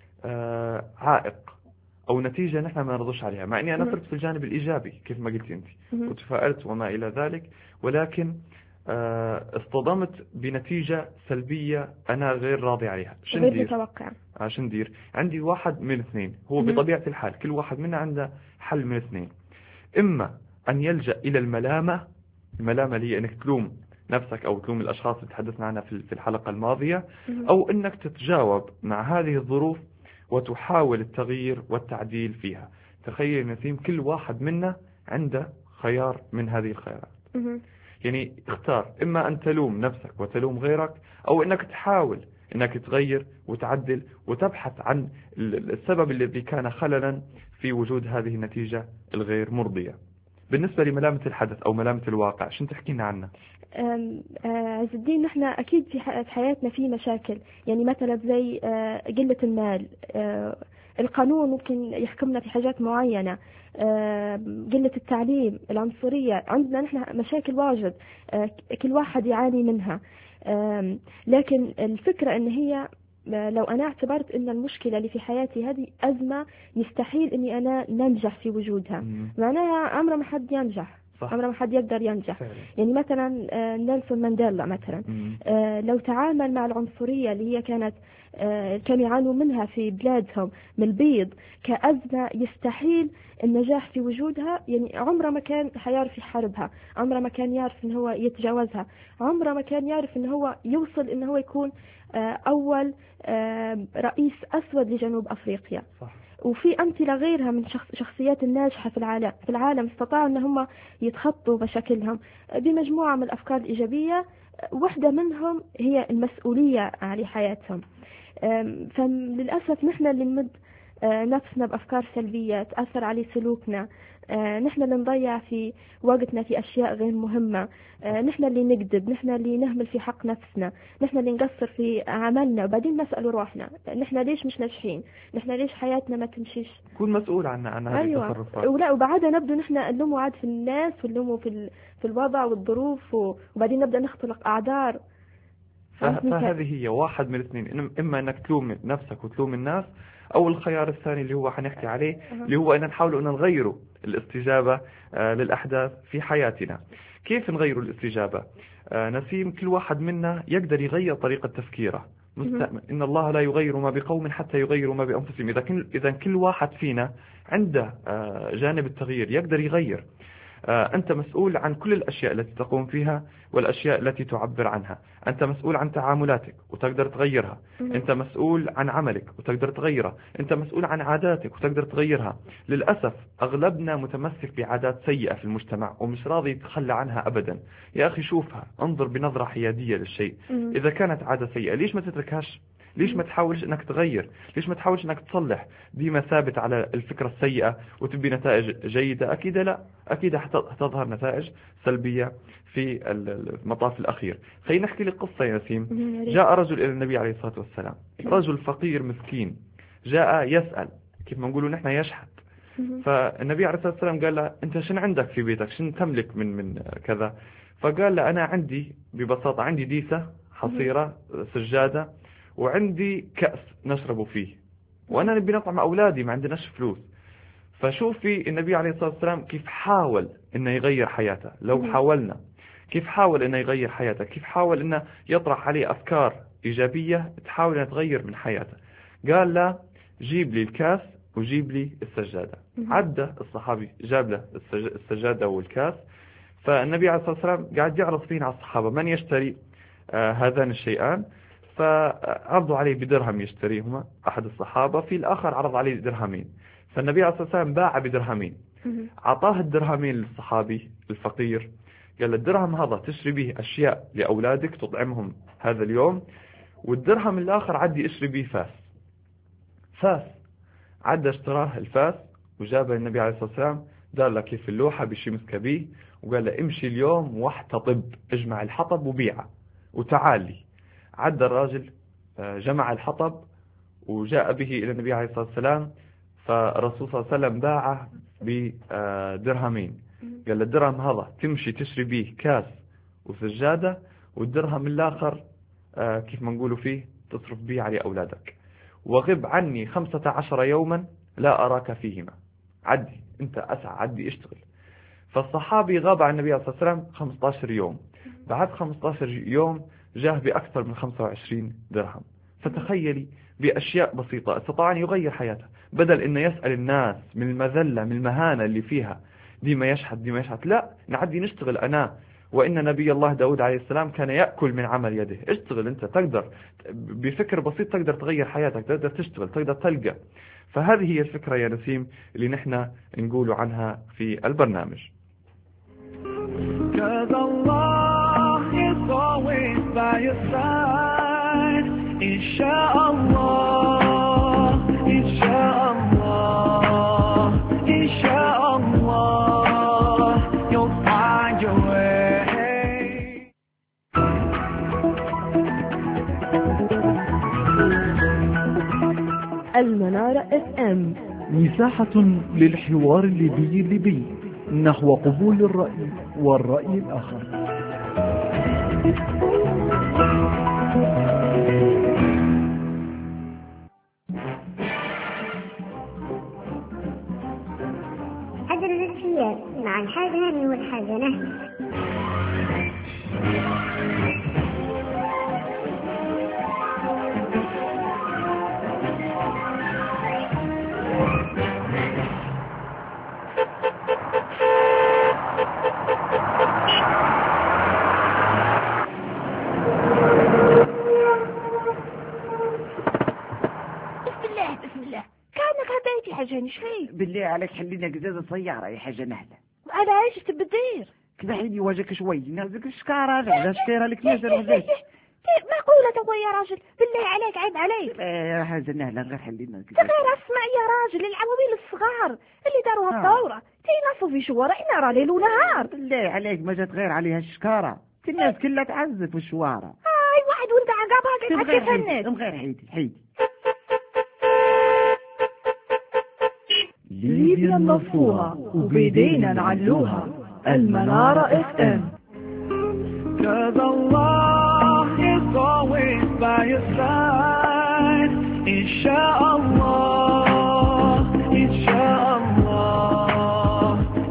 Speaker 3: آه عائق أو نتيجة نحن ما نرضوش عليها، مع إني أنا صرت في الجانب الإيجابي كيف ما قلتي أنت وتفائلت وما إلى ذلك، ولكن آه اصطدمت بنتيجة سلبية أنا غير راضي عليها.
Speaker 4: غير متوقع.
Speaker 3: عشان ندير عندي واحد من اثنين، هو بطبيعة الحال كل واحد منا عنده حل من اثنين. إما أن يلجأ إلى الملامة، الملامة اللي هي أنك تلوم نفسك أو تلوم الأشخاص اللي تحدثنا عنها في الحلقة الماضية، أو أنك تتجاوب مع هذه الظروف وتحاول التغيير والتعديل فيها. تخيل نسيم كل واحد منا عنده خيار من هذه الخيارات. يعني اختار إما أن تلوم نفسك وتلوم غيرك، أو أنك تحاول أنك تغير وتعدل وتبحث عن السبب الذي كان خللا في وجود هذه النتيجة الغير مرضية. بالنسبة لملامة الحدث أو ملامة الواقع، شو تحكي لنا عنها؟
Speaker 4: عز الدين، نحن أكيد في حياتنا في مشاكل، يعني مثلا زي قلة المال، القانون ممكن يحكمنا في حاجات معينة، قلة التعليم، العنصرية، عندنا نحن مشاكل واجد كل واحد يعاني منها. لكن الفكرة ان هي لو أنا اعتبرت أن المشكلة اللي في حياتي هذه أزمة يستحيل أني أنا ننجح في وجودها، معناها عمره ما حد ينجح، عمره ما حد يقدر ينجح. فعلا. يعني مثلا نيلسون مانديلا مثلا لو تعامل مع العنصرية اللي هي كانت كانوا يعانوا منها في بلادهم من البيض كأزمة يستحيل النجاح في وجودها، يعني عمره ما كان حيعرف يحاربها، عمره ما كان يعرف إن هو يتجاوزها، عمره ما كان يعرف إن هو يوصل إن هو يكون أول رئيس أسود لجنوب أفريقيا. صح. وفي أمثلة غيرها من شخص شخصيات الناجحة في العالم في العالم استطاعوا أن هم يتخطوا مشاكلهم بمجموعة من الأفكار الإيجابية، واحدة منهم هي المسؤولية على حياتهم. فللأسف نحن اللي نمد نفسنا بأفكار سلبية تأثر على سلوكنا، نحن اللي نضيع في وقتنا في أشياء غير مهمة، نحن اللي نكذب، نحن اللي نهمل في حق نفسنا، نحن اللي نقصر في عملنا، وبعدين نسأل روحنا نحن ليش مش ناجحين، نحن ليش حياتنا ما تمشيش.
Speaker 3: كون مسؤول عن عن هذه
Speaker 4: أيوة.
Speaker 3: التصرفات.
Speaker 4: ولا وبعدها نبدو نحن نلوموا عاد في الناس ونلوموا في في الوضع والظروف، وبعدين نبدأ نختلق أعذار.
Speaker 3: فهذه هي واحد من الاثنين، إما أنك تلوم نفسك وتلوم الناس، أو الخيار الثاني اللي هو حنحكي عليه اللي هو أن نحاول أن نغيره الاستجابة للأحداث في حياتنا. كيف نغير الاستجابة؟ نسيم كل واحد منا يقدر يغير طريقة تفكيره. إن الله لا يغير ما بقوم حتى يغيروا ما بأنفسهم. إذا كل إذا كل واحد فينا عنده جانب التغيير يقدر يغير. أنت مسؤول عن كل الأشياء التي تقوم فيها والأشياء التي تعبر عنها. أنت مسؤول عن تعاملاتك وتقدر تغيرها. أنت مسؤول عن عملك وتقدر تغيره. أنت مسؤول عن عاداتك وتقدر تغيرها. للأسف أغلبنا متمسك بعادات سيئة في المجتمع ومش راضي يتخلى عنها أبدا. يا أخي شوفها، انظر بنظرة حيادية للشيء. إذا كانت عادة سيئة ليش ما تتركهاش؟ ليش ما تحاولش انك تغير؟ ليش ما تحاولش انك تصلح؟ ديما ثابت على الفكرة السيئة وتبي نتائج جيدة؟ اكيد لا، اكيد حتظهر نتائج سلبية في المطاف الاخير. خلينا نحكي لك قصة يا نسيم. جاء رجل الى النبي عليه الصلاة والسلام، رجل فقير مسكين جاء يسأل، كيف ما نقولوا نحن يشحت. فالنبي عليه الصلاة والسلام قال له انت شن عندك في بيتك؟ شن تملك من من كذا؟ فقال له انا عندي ببساطة عندي ديسة حصيرة سجادة وعندي كأس نشرب فيه، وأنا نبي نطعم أولادي ما عندناش فلوس. فشوفي النبي عليه الصلاة والسلام كيف حاول إنه يغير حياته. لو حاولنا كيف حاول إنه يغير حياته، كيف حاول إنه يطرح عليه أفكار إيجابية تحاول أن تغير من حياته. قال له جيب لي الكاس وجيب لي السجادة. عدى الصحابي جاب له السجادة والكاس. فالنبي عليه الصلاة والسلام قاعد يعرض فين على الصحابة من يشتري آه هذان الشيئان. فعرضوا عليه بدرهم يشتريهما أحد الصحابة، في الآخر عرض عليه درهمين. فالنبي عليه الصلاة والسلام باع بدرهمين، عطاه الدرهمين للصحابي الفقير، قال الدرهم هذا تشتري به أشياء لأولادك تطعمهم هذا اليوم، والدرهم الآخر عدي اشتري به فاس. فاس عدى اشتراه الفاس وجابه النبي عليه الصلاة والسلام، دار له كيف اللوحة بشي مسكه بيه وقال له امشي اليوم واحتطب، اجمع الحطب وبيعه وتعالي. عدى الراجل جمع الحطب وجاء به إلى النبي عليه الصلاة والسلام. فالرسول صلى الله عليه وسلم باعه بدرهمين، قال الدرهم هذا تمشي تشري به كاس وسجادة، والدرهم الآخر كيف ما نقولوا فيه تصرف به على أولادك، وغب عني خمسة عشر يوما لا أراك فيهما. عدي أنت أسعى، عدي اشتغل. فالصحابي غاب عن النبي عليه الصلاة والسلام خمسة عشر يوم. بعد خمسة عشر يوم جاه بأكثر من خمسة وعشرين درهم. فتخيلي بأشياء بسيطة استطاع أن يغير حياته، بدل إنه يسأل الناس من المذلة من المهانة اللي فيها، دي ما يشحت دي ما يشحت، لا نعدي نشتغل. أنا وإن نبي الله داود عليه السلام كان يأكل من عمل يده. اشتغل أنت، تقدر بفكر بسيط تقدر تغير حياتك، تقدر تشتغل، تقدر تلقى. فهذه هي الفكرة يا نسيم اللي نحن نقول عنها في البرنامج.
Speaker 2: Always by your side, Insha'Allah, Insha'Allah, Insha'Allah, you'll find your way.
Speaker 4: المنارة اف ام،
Speaker 6: مساحة للحوار الليبي الليبي نحو قبول الرأي والرأي الآخر.
Speaker 8: عدد الاشياء مع الحاجة هاني والحاجة نهي.
Speaker 9: حاجة شيء
Speaker 10: بالله عليك حلينا قزازة سيارة يا حاجة نهلة.
Speaker 9: على ايش تبدير
Speaker 10: كذا حيني وجهك شوي نازلك الشكارة على شكيرة لك نازل عليك.
Speaker 9: معقولة تبغى يا راجل بالله عليك عيب عليك.
Speaker 10: يا حاجة نهلة غير حلينا
Speaker 9: كذا. غير اسمع يا راجل العواميل الصغار اللي داروا الدورة تينصوا في شوارع احنا راه ليل ونهار.
Speaker 10: بالله عليك ما جات غير عليها الشكارة، الناس كلها تعزف في الشوارع.
Speaker 9: اي واحد وانت عقابها قاعد تفنن.
Speaker 10: ام غير حيدي حيدي
Speaker 2: ليبيا نصفوها وبيدينا نعلوها. المنارة اف ام. Cause Allah is always by your side. Insha'Allah, Insha'Allah,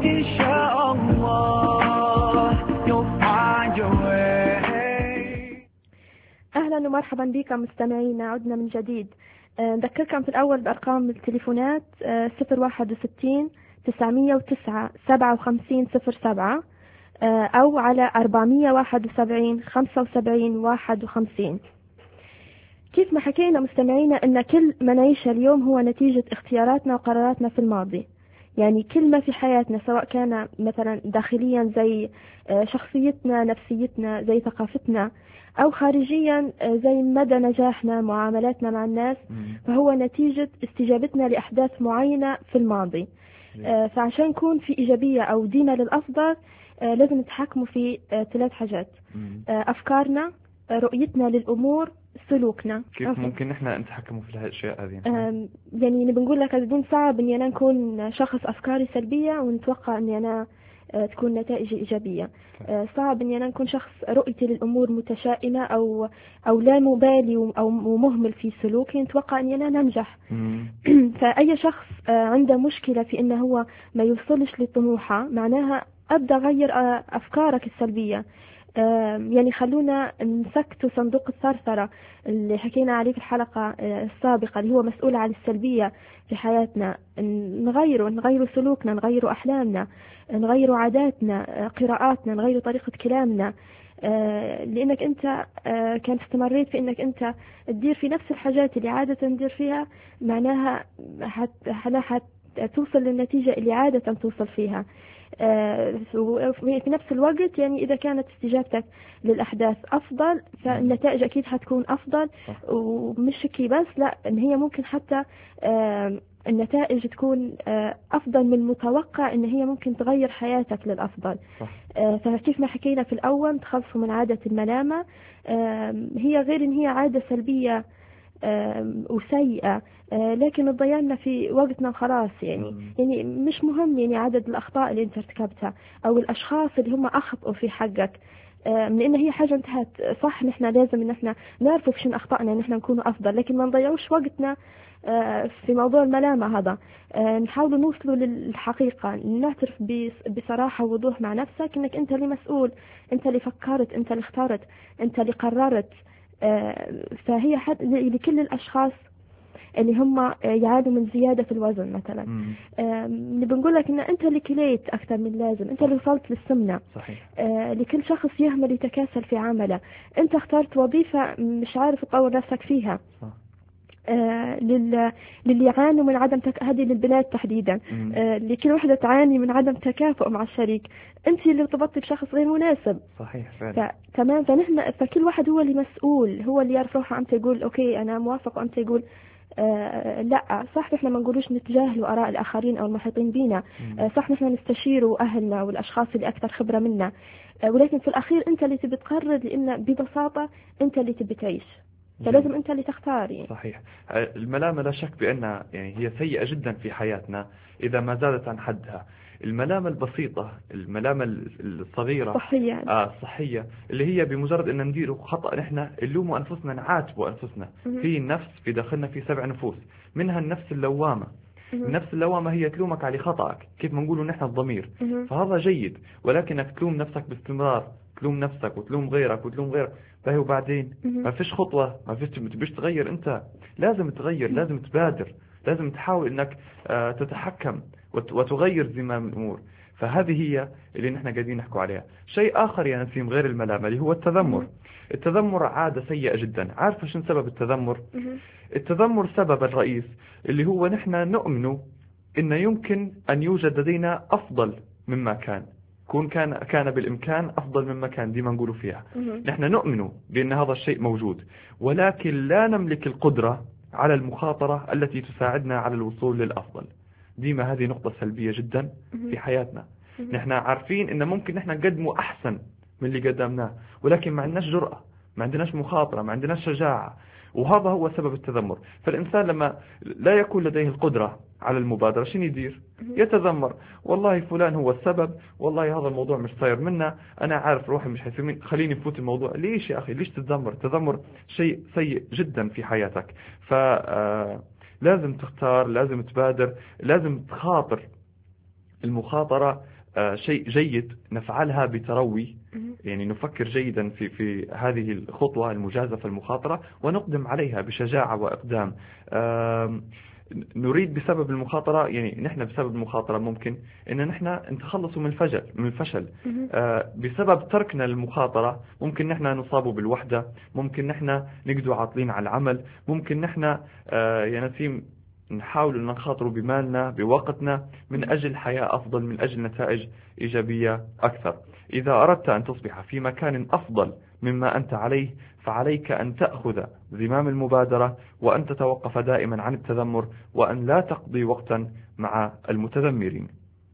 Speaker 2: Insha'Allah, you'll find your way.
Speaker 4: أهلا ومرحبا بكم مستمعينا، عدنا من جديد. نذكركم في الأول بأرقام التليفونات صفر واحد وستين تسعمية وتسعة سبعة وخمسين صفر سبعة أو على أربعمية واحد وسبعين خمسة وسبعين واحد وخمسين. كيف ما حكينا مستمعينا أن كل ما نعيشه اليوم هو نتيجة اختياراتنا وقراراتنا في الماضي. يعني كل ما في حياتنا سواء كان مثلا داخليا زي شخصيتنا نفسيتنا زي ثقافتنا أو خارجيا زي مدى نجاحنا معاملاتنا مع الناس فهو نتيجة استجابتنا لأحداث معينة في الماضي. فعشان يكون في إيجابية أو دينا للأفضل لازم نتحكموا في ثلاث حاجات: أفكارنا، رؤيتنا للأمور، سلوكنا.
Speaker 3: كيف أوكي. ممكن إحنا نتحكموا في الأشياء هذه؟
Speaker 4: يعني بنقول لك بدون صعب إني أنا نكون شخص أفكاري سلبية ونتوقع إني أنا تكون نتائج إيجابية. صعب إني أنا نكون شخص رؤيتي للأمور متشائمة أو أو لا مبالي أو مهمل في سلوكي نتوقع إني أنا ننجح. فأي شخص عنده مشكلة في إنه هو ما يوصلش لطموحه معناها أبدأ غير أفكارك السلبية. يعني خلونا نسكتوا صندوق الثرثرة اللي حكينا عليه في الحلقة السابقة اللي هو مسؤول عن السلبية في حياتنا. نغيره نغير سلوكنا، نغير أحلامنا، نغير عاداتنا، قراءاتنا، نغير طريقة كلامنا. لأنك أنت كان استمريت في أنك أنت تدير في نفس الحاجات اللي عادة ندير فيها معناها حت توصل للنتيجة اللي عادة توصل فيها. في نفس الوقت يعني إذا كانت استجابتك للأحداث أفضل فالنتائج أكيد هتكون أفضل. ومش كي بس لا إن هي ممكن حتى النتائج تكون أفضل من المتوقع إن هي ممكن تغير حياتك للأفضل. فكيف ما حكينا في الأول تخلصوا من عادة الملامة. هي غير إن هي عادة سلبية وسيئة لكن تضيعنا في وقتنا خلاص. يعني يعني مش مهم يعني عدد الأخطاء اللي انت ارتكبتها أو الأشخاص اللي هم أخطأوا في حقك لأن هي حاجة انتهت. صح نحن لازم إن احنا نعرفوا في شن أخطأنا إن احنا نكون أفضل لكن ما نضيعوش وقتنا في موضوع الملامة هذا. نحاول نوصلوا للحقيقة، نعترف بصراحة ووضوح مع نفسك إنك أنت اللي مسؤول، أنت اللي فكرت، أنت اللي اخترت، أنت اللي قررت. فهي حد لكل الأشخاص اللي هم يعانوا من زيادة في الوزن مثلا بنقول لك إن أنت اللي كليت أكثر من لازم، أنت اللي وصلت للسمنة.
Speaker 3: صحيح.
Speaker 4: لكل شخص يهمل يتكاسل في عمله، أنت اخترت وظيفة مش عارف تطور نفسك فيها. صح. آه لل... للي يعانوا من عدم تك... هذه للبنات تحديدا. آه لكل وحدة تعاني من عدم تكافؤ مع الشريك، انت اللي ارتبطتي بشخص غير مناسب.
Speaker 3: صحيح فعلا.
Speaker 4: ف... تمام. فنحن فكل واحد هو اللي مسؤول، هو اللي يعرف روحه. انت يقول اوكي انا موافق وانت يقول آه لا صح. احنا ما نقولوش نتجاهلوا اراء الاخرين او المحيطين بينا. آه صح نحن نستشيروا اهلنا والاشخاص اللي اكثر خبرة منا. آه ولكن في الاخير انت اللي تبي تقرر لان ببساطة انت اللي تبي تعيش. فلازم أنت اللي تختار. يعني.
Speaker 3: صحيح. الملامة لا شك بأنها يعني هي سيئة جدا في حياتنا إذا ما زادت عن حدها. الملامة البسيطة، الملامة الصغيرة
Speaker 4: صحية
Speaker 3: آه صحية اللي هي بمجرد أن ندير خطأ نحن نلوموا أنفسنا، نعاتبوا أنفسنا. في نفس في داخلنا في سبع نفوس منها النفس اللوامة. النفس اللوامة هي تلومك على خطأك، كيف ما نقولوا نحن الضمير. فهذا جيد، ولكنك تلوم نفسك باستمرار، تلوم نفسك وتلوم غيرك وتلوم غيرك. فهي وبعدين ما فيش خطوة، ما فيش تبيش تغير. انت لازم تغير، لازم تبادر، لازم تحاول انك تتحكم وتغير زمام الامور. فهذه هي اللي نحن قاعدين نحكوا عليها. شيء اخر يا نسيم غير الملامة اللي هو التذمر. التذمر عادة سيئة جدا. عارفة شنو سبب التذمر؟ التذمر سبب الرئيس اللي هو نحن نؤمن ان يمكن ان يوجد لدينا افضل مما كان كون كان كان بالإمكان أفضل مما كان. دي ما نقولوا فيها. نحن نؤمن بأن هذا الشيء موجود، ولكن لا نملك القدرة على المخاطرة التي تساعدنا على الوصول للأفضل. ديما هذه نقطة سلبية جدا في حياتنا. نحن عارفين أن ممكن نحن نقدموا أحسن من اللي قدمناه، ولكن ما عندناش جرأة، ما عندناش مخاطرة، ما عندناش شجاعة. وهذا هو سبب التذمر. فالإنسان لما لا يكون لديه القدرة على المبادرة شنو يدير؟ يتذمر. والله فلان هو السبب، والله هذا الموضوع مش صاير منا، أنا عارف روحي مش حيفهمين، خليني نفوت الموضوع. ليش يا أخي؟ ليش تتذمر؟ التذمر شيء سيء جدا في حياتك. فلازم تختار، لازم تبادر، لازم تخاطر. المخاطرة شيء جيد نفعلها بتروي، يعني نفكر جيدا في في هذه الخطوة المجازفة المخاطرة ونقدم عليها بشجاعة وإقدام. نريد بسبب المخاطرة، يعني نحن بسبب المخاطرة ممكن إن نحن نتخلص من الفشل من الفشل آه بسبب تركنا للمخاطرة ممكن نحن نصاب بالوحدة، ممكن نحن نقدوا عاطلين على العمل، ممكن نحن آه يا نسيم نحاول أن نخاطر بمالنا بوقتنا من أجل حياة أفضل، من أجل نتائج إيجابية أكثر. إذا أردت أن تصبح في مكان أفضل مما أنت عليه فعليك أن تأخذ زمام المبادرة وأن تتوقف دائما عن التذمر وأن لا تقضي وقتا مع المتذمرين.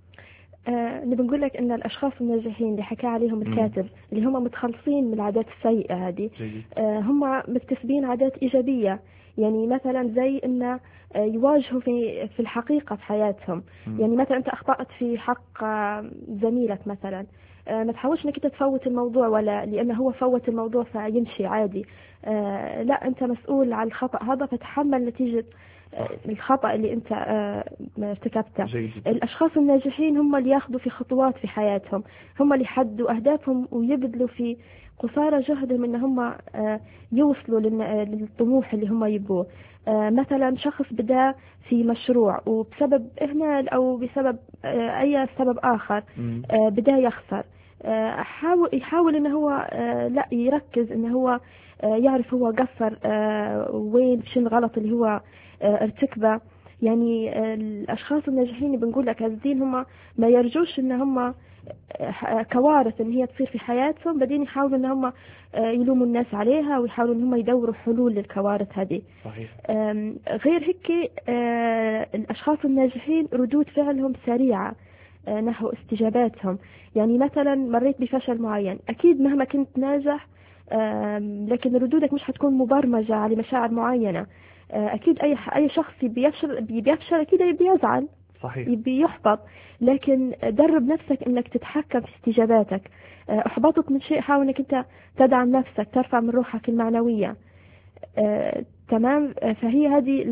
Speaker 4: آه نبي نقول لك أن الأشخاص الناجحين اللي حكى عليهم الكاتب م. اللي هم متخلصين من العادات السيئة هذه آه هم مكتسبين عادات إيجابية، يعني مثلا زي أن يواجهوا في في الحقيقة في حياتهم. م. يعني مثلا أنت أخطأت في حق زميلك مثلا، ما تحاولش انك تفوت الموضوع ولا لانه هو فوت الموضوع فيمشي عادي، آه لا انت مسؤول عن الخطأ هذا فتحمل نتيجة آه الخطأ اللي انت آه ارتكبته. الاشخاص الناجحين هم اللي ياخذوا في خطوات في حياتهم، هم اللي يحددوا اهدافهم ويبذلوا في قصارى جهدهم ان هم آه يوصلوا للطموح اللي هم يبوه. آه مثلا شخص بدأ في مشروع وبسبب إهمال أو بسبب آه أي سبب آخر آه بدأ يخسر، آه حاول يحاول إنه هو آه لا يركز إنه هو آه يعرف هو قصر آه وين شنو الغلط اللي هو آه ارتكبه. يعني آه الأشخاص الناجحين بنقول لك هذين هم ما يرجوش إن هم كوارث ان هي تصير في حياتهم، بعدين يحاولوا ان هم يلوموا الناس عليها ويحاولوا ان هم يدوروا حلول للكوارث هذه.
Speaker 3: صحيح.
Speaker 4: غير هيك الاشخاص الناجحين ردود فعلهم سريعة نحو استجاباتهم. يعني مثلا مريت بفشل معين، اكيد مهما كنت ناجح لكن ردودك مش حتكون مبرمجة على مشاعر معينة. اكيد اي اي شخص بيفشل بيفشل اكيد بيزعل،
Speaker 3: صحيح،
Speaker 4: بيحبط، لكن درب نفسك انك تتحكم في استجاباتك. احبطك من شيء حاول انك انت تدعم نفسك، ترفع من روحك المعنوية. آه، تمام. فهي هذه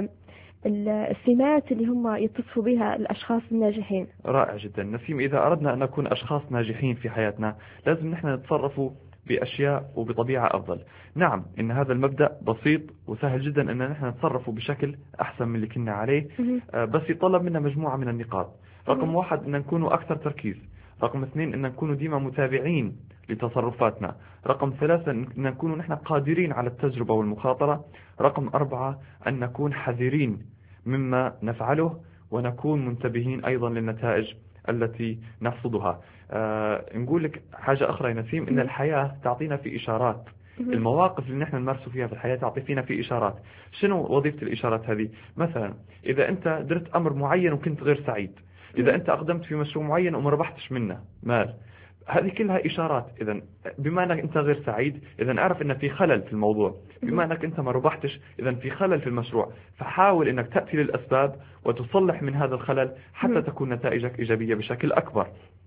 Speaker 4: السمات اللي هم يتصفوا بها الاشخاص الناجحين.
Speaker 3: رائع جدا نسيم. اذا اردنا ان نكون اشخاص ناجحين في حياتنا لازم نحن نتصرفوا بأشياء وبطبيعة أفضل. نعم إن هذا المبدأ بسيط وسهل جدا أن نحن نتصرفوا بشكل أحسن من اللي كنا عليه، بس يطلب منا مجموعة من النقاط. رقم واحد أن نكون أكثر تركيز. رقم اثنين أن نكون ديما متابعين لتصرفاتنا. رقم ثلاثة أن نكون نحن قادرين على التجربة والمخاطرة. رقم أربعة أن نكون حذرين مما نفعله ونكون منتبهين أيضا للنتائج التي نحصدها. آه نقول لك حاجة أخرى يا نسيم، إن الحياة تعطينا في إشارات. المواقف اللي نحن نمارسه فيها في الحياة تعطي فينا في إشارات. شنو وظيفة الإشارات هذه؟ مثلا إذا أنت درت أمر معين وكنت غير سعيد، إذا أنت أقدمت في مشروع معين وما ربحتش منه مال، هذه كلها إشارات. إذا بما أنك أنت غير سعيد إذا أعرف أن في خلل في الموضوع، بما أنك أنت ما ربحتش إذا في خلل في المشروع، فحاول أنك تأتي للأسباب وتصلح من هذا الخلل حتى تكون نتائجك إيجابية بشكل أكبر.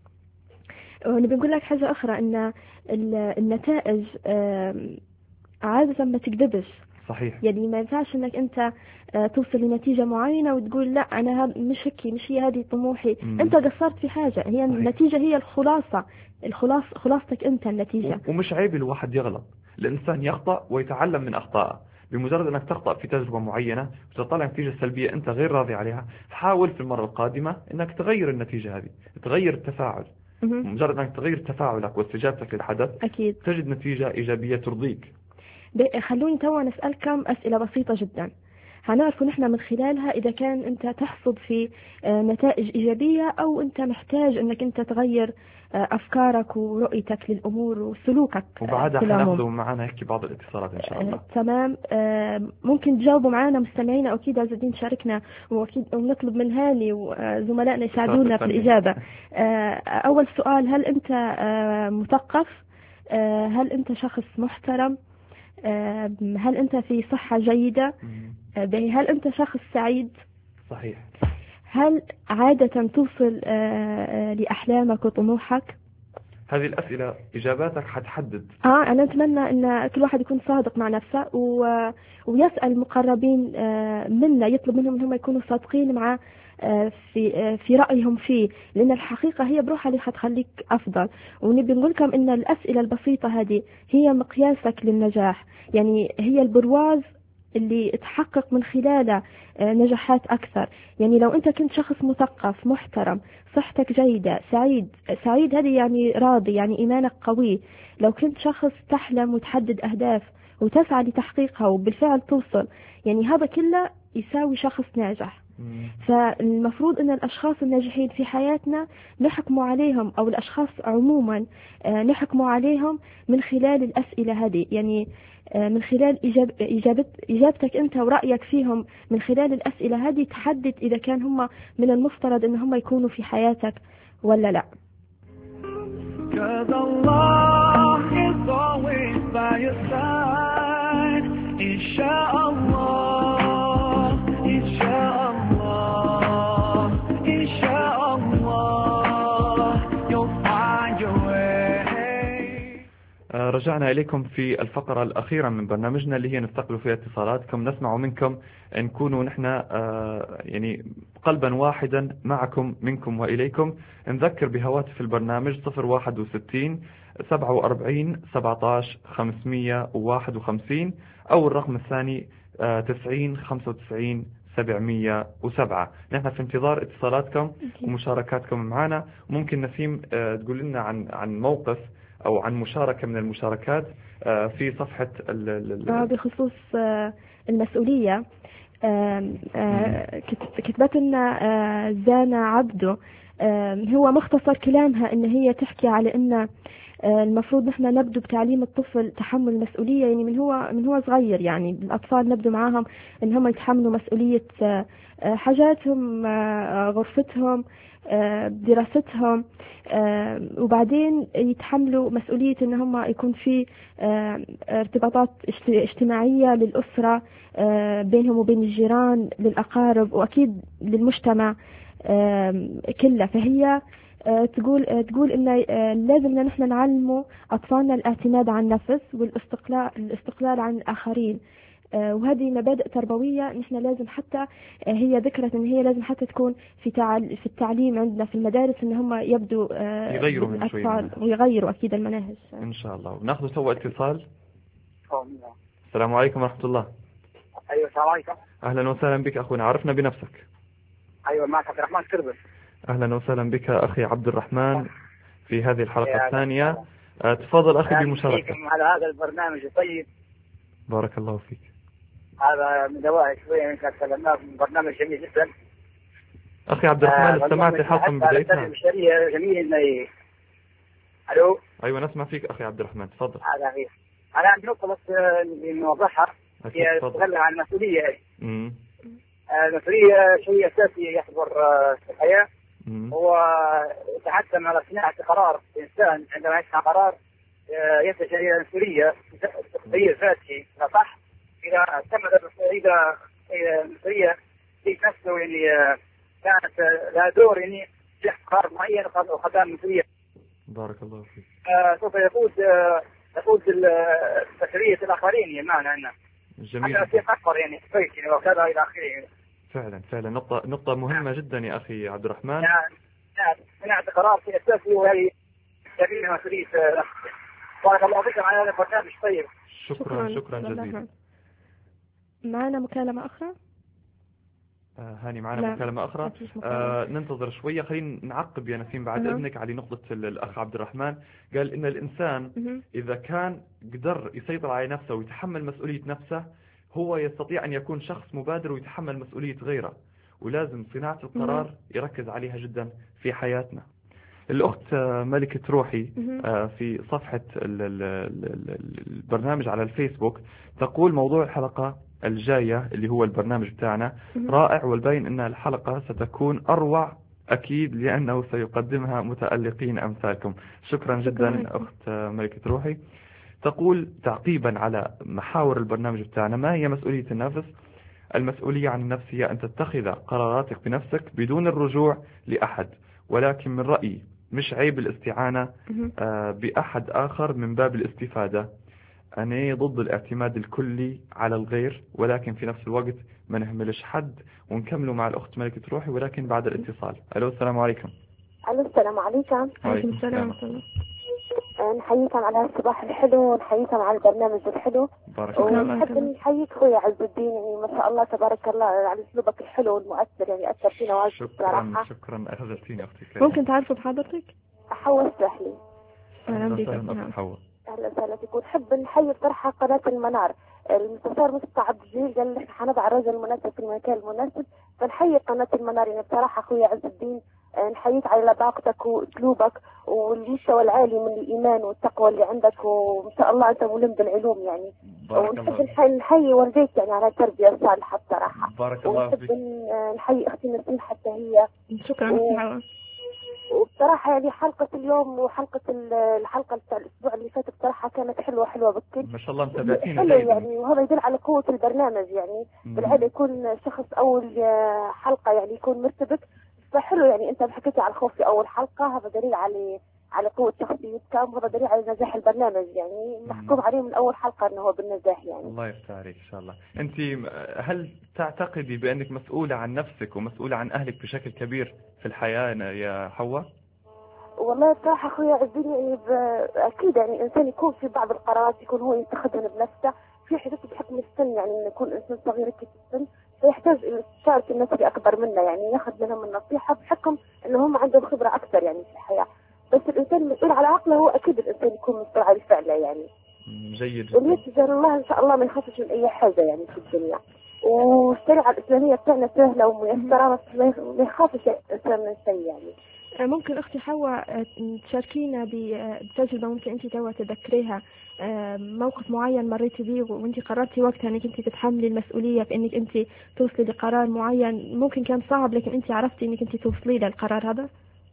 Speaker 4: ونبي نقول لك حاجة أخرى، أن النتائج عادة ما تكذبش.
Speaker 3: صحيح.
Speaker 4: يعني ما ينفعش انك انت توصل لنتيجة معينة وتقول لا انا مش هيك، مش هي هذه طموحي. مم. انت قصرت في حاجة، هي صحيح. النتيجة هي الخلاصة، الخلاص خلاصتك انت النتيجة.
Speaker 3: ومش عيب الواحد يغلط، الانسان يخطأ ويتعلم من اخطائه. بمجرد انك تخطأ في تجربة معينة وتطلع نتيجة سلبية انت غير راضي عليها، حاول في المرة القادمة انك تغير النتيجة هذه، تغير التفاعل. مم. مجرد انك تغير تفاعلك واستجابتك للحدث
Speaker 4: اكيد
Speaker 3: تجد نتيجة ايجابية ترضيك.
Speaker 4: خلوني توا نسألكم أسئلة بسيطة جدا هنعرف نحن من خلالها إذا كان أنت تحصد في نتائج إيجابية أو أنت محتاج أنك أنت تغير أفكارك ورؤيتك للأمور وسلوكك.
Speaker 3: وبعدها حناخذوا معنا هيك بعض الاتصالات إن شاء الله.
Speaker 4: آه، تمام. آه، ممكن تجاوبوا معنا مستمعينا، وأكيد عايزين نشاركنا، وأكيد ونطلب من هاني وزملائنا يساعدونا في الإجابة. آه، أول سؤال، هل أنت آه، مثقف؟ آه، هل أنت شخص محترم؟ هل أنت في صحة جيدة؟ هل أنت شخص سعيد؟
Speaker 3: صحيح.
Speaker 4: هل عادة توصل لأحلامك وطموحك؟
Speaker 3: هذه الأسئلة إجاباتك حتحدد.
Speaker 4: آه أنا أتمنى أن كل واحد يكون صادق مع نفسه و... ويسأل المقربين منا، يطلب منهم أنهم يكونوا صادقين مع في في رأيهم فيه، لأن الحقيقة هي بروحها اللي حتخليك أفضل. ونبي نقول لكم إن الأسئلة البسيطة هذه هي مقياسك للنجاح، يعني هي البرواز اللي تحقق من خلاله نجاحات أكثر. يعني لو أنت كنت شخص مثقف محترم، صحتك جيدة، سعيد، سعيد هذه يعني راضي، يعني إيمانك قوي. لو كنت شخص تحلم وتحدد أهداف وتسعى لتحقيقها وبالفعل توصل، يعني هذا كله يساوي شخص ناجح. فالمفروض أن الأشخاص الناجحين في حياتنا نحكموا عليهم، أو الأشخاص عموما نحكموا عليهم من خلال الأسئلة هذه. يعني من خلال إجاب إجابت إجابتك أنت ورأيك فيهم من خلال الأسئلة هذه تحدد إذا كان هم من المفترض أن هم يكونوا في حياتك ولا لا.
Speaker 3: رجعنا إليكم في الفقرة الأخيرة من برنامجنا اللي هي نستقبل فيها اتصالاتكم، نسمع منكم نكونوا نحن يعني قلبا واحدا معكم منكم وإليكم. نذكر بهواتف البرنامج صفر واحد وستين سبعة وأربعين سبعتاش خمسمية وواحد وخمسين أو الرقم الثاني تسعين خمسة وتسعين سبعمية وسبعة. نحن في انتظار اتصالاتكم ومشاركاتكم معنا. ممكن نسيم تقول لنا عن عن موقف أو عن مشاركة من المشاركات في صفحة
Speaker 4: بخصوص المسؤولية. كتبت لنا زانا عبده، هو مختصر كلامها إن هي تحكي على إن المفروض نحن نبدو بتعليم الطفل تحمل المسؤولية، يعني من هو من هو صغير. يعني الأطفال نبدو معاهم إن هم يتحملوا مسؤولية حاجاتهم، غرفتهم، دراستهم، وبعدين يتحملوا مسؤولية إن هم يكون في ارتباطات اجتماعية للأسرة بينهم وبين الجيران، للأقارب، وأكيد للمجتمع كله. فهي تقول تقول إن لازم نحن نعلموا أطفالنا الاعتماد على النفس والاستقلال الاستقلال عن الآخرين، وهذه مبادئ تربوية نحن لازم حتى هي ذكرت إن هي لازم حتى تكون في تعال في التعليم عندنا في المدارس، إن هم يبدوا
Speaker 3: يغيروا من
Speaker 4: الأطفال ويغيروا أكيد المناهج
Speaker 3: إن شاء الله. ونأخذ سوا اتصال. السلام عليكم ورحمة الله.
Speaker 11: أيوة السلام عليكم.
Speaker 3: أهلا وسهلا بك أخونا، عرفنا بنفسك.
Speaker 11: أيوة معك عبد الرحمن كربس.
Speaker 3: أهلا وسهلا بك أخي عبد الرحمن في هذه الحلقة الثانية. تفضل أخي بمشاركة
Speaker 11: على هذا البرنامج الطيب.
Speaker 3: بارك الله فيك.
Speaker 11: هذا من دوائر شوية من تكلمنا في برنامج جميل جدا.
Speaker 3: أخي عبد الرحمن آه استمعت الحلقة من بدايتها.
Speaker 11: جميل إنه ألو.
Speaker 3: أيوة نسمع فيك أخي عبد الرحمن تفضل.
Speaker 11: هذا أخي أنا عندي نقطة بس نوضحها، هي تتكلم عن المسؤولية.
Speaker 3: امم
Speaker 11: المسؤولية شيء أساسي يحضر في الحياة. هو يتحتم على صناعة قرار الإنسان عندما يصنع قرار يتجه إلى المسؤولية تغيير ذاتي. لا صح إذا اعتمد إذا المسؤولية في نفسه يعني كانت لها دور يعني في قرار معين وخدام المسؤولية.
Speaker 3: بارك الله فيك.
Speaker 11: سوف يقود يقود مسؤولية الآخرين يعني معنا أنه
Speaker 3: جميل.
Speaker 11: هذا شيء أكبر يعني كويس يعني وكذا إلى آخره.
Speaker 3: فعلا فعلا نقطة نقطة مهمة جدا يا أخي عبد الرحمن.
Speaker 11: نعم نعم صناعة قرار في أساسي وهي سبيل مسؤولية. بارك الله فيكم على هذا البرنامج طيب.
Speaker 3: شكرا شكرا جزيلا.
Speaker 4: معنا مكالمة أخرى.
Speaker 3: آه هاني معنا مكالمة أخرى. آه ننتظر شوية، خلينا نعقب يا نسيم بعد إذنك على نقطة الأخ عبد الرحمن. قال إن الإنسان إذا كان قدر يسيطر على نفسه ويتحمل مسؤولية نفسه هو يستطيع أن يكون شخص مبادر ويتحمل مسؤولية غيره، ولازم صناعة القرار يركز عليها جدا في حياتنا. الأخت ملكة روحي في صفحة البرنامج على الفيسبوك تقول موضوع الحلقة الجاية اللي هو البرنامج بتاعنا رائع، والبين أن الحلقة ستكون أروع أكيد لأنه سيقدمها متألقين أمثالكم. شكرا جدا أخت ملكة روحي. تقول تعقيبا على محاور البرنامج بتاعنا: ما هي مسؤولية النفس؟ المسؤولية عن النفس هي أن تتخذ قراراتك بنفسك بدون الرجوع لأحد، ولكن من رأيي مش عيب الاستعانة بأحد آخر من باب الاستفادة. أنا ضد الاعتماد الكلي على الغير، ولكن في نفس الوقت ما نهملش حد. ونكملوا مع الأخت ملكة روحي ولكن بعد الاتصال. ألو السلام عليكم.
Speaker 12: ألو السلام عليكم.
Speaker 4: عليكم السلام.
Speaker 12: نحييكم على هالصباح الحلو ونحييكم على البرنامج الحلو.
Speaker 3: بارك الله
Speaker 12: ونحب نحييك خويا عز الدين، يعني ما شاء الله تبارك الله على اسلوبك الحلو والمؤثر، يعني اثر فينا واجد.
Speaker 3: شكرا شكرا اخذتيني اختي.
Speaker 4: ممكن تعرفوا بحضرتك؟
Speaker 12: حواء السحلي.
Speaker 4: اهلا بك
Speaker 3: حواء.
Speaker 12: اهلا وسهلا فيك. ونحب نحيي بصراحه قناه المنار، المستشار مصطفى عبد الجليل قال لك حنضع الرجل المناسب في المكان المناسب، فنحيي قناه المنار. يعني بصراحه خويا عز الدين نحييك على لباقتك واسلوبك والمستوى العالي من الايمان والتقوى اللي عندك، وان شاء الله انت ملم بالعلوم يعني. ونحب نحيي والديك يعني على التربيه الصالحه بصراحه.
Speaker 3: بارك الله فيك.
Speaker 12: ونحب نحيي اختي نسيم حتى هي.
Speaker 4: شكرا
Speaker 12: و... وبصراحه يعني حلقه اليوم وحلقه الحلقه بتاع الاسبوع اللي فات بصراحه كانت حلوه حلوه بكل.
Speaker 3: ما شاء الله متابعتينا
Speaker 12: حلو يعني، وهذا يدل على قوه البرنامج يعني. بالعاده يكون شخص اول حلقه يعني يكون مرتبك، فحلو يعني انت حكيتي على الخوف في اول حلقه، هذا دليل على على قوه شخصيتك، وهذا دليل على نجاح البرنامج يعني، محكوم عليه من اول حلقه انه هو بالنجاح يعني.
Speaker 3: الله يفتح عليك ان شاء الله. انت هل تعتقدي بانك مسؤوله عن نفسك ومسؤوله عن اهلك بشكل كبير في الحياه يا حواء؟
Speaker 12: والله بصراحه اخويا عزيزي يعني اكيد يعني الانسان يكون في بعض القرارات يكون هو يتخذها بنفسه، في حدود بحكم السن يعني انه يكون انسان صغير كيف السن، فيحتاج الى استشارة الناس اللي اكبر منه يعني، ياخذ منهم النصيحه بحكم انه هم عندهم خبره اكثر يعني في الحياه. بس الانسان المسؤول على عقله هو اكيد الانسان يكون مسؤول على فعله يعني.
Speaker 3: جيد.
Speaker 12: وليتجار الله ان شاء الله ما يخافش من اي حاجه يعني في الدنيا، والشريعه الاسلاميه بتاعنا سهله وميسره، ما يخافش الانسان من شيء يعني.
Speaker 4: ممكن اختي حواء تشاركينا بتجربه ممكن انت توا تذكريها، موقف معين مريتي به وانت قررتي وقتها انك انت تتحملي المسؤوليه بانك انت توصلي لقرار معين، ممكن كان صعب لكن انت عرفتي انك انت توصلي للقرار هذا؟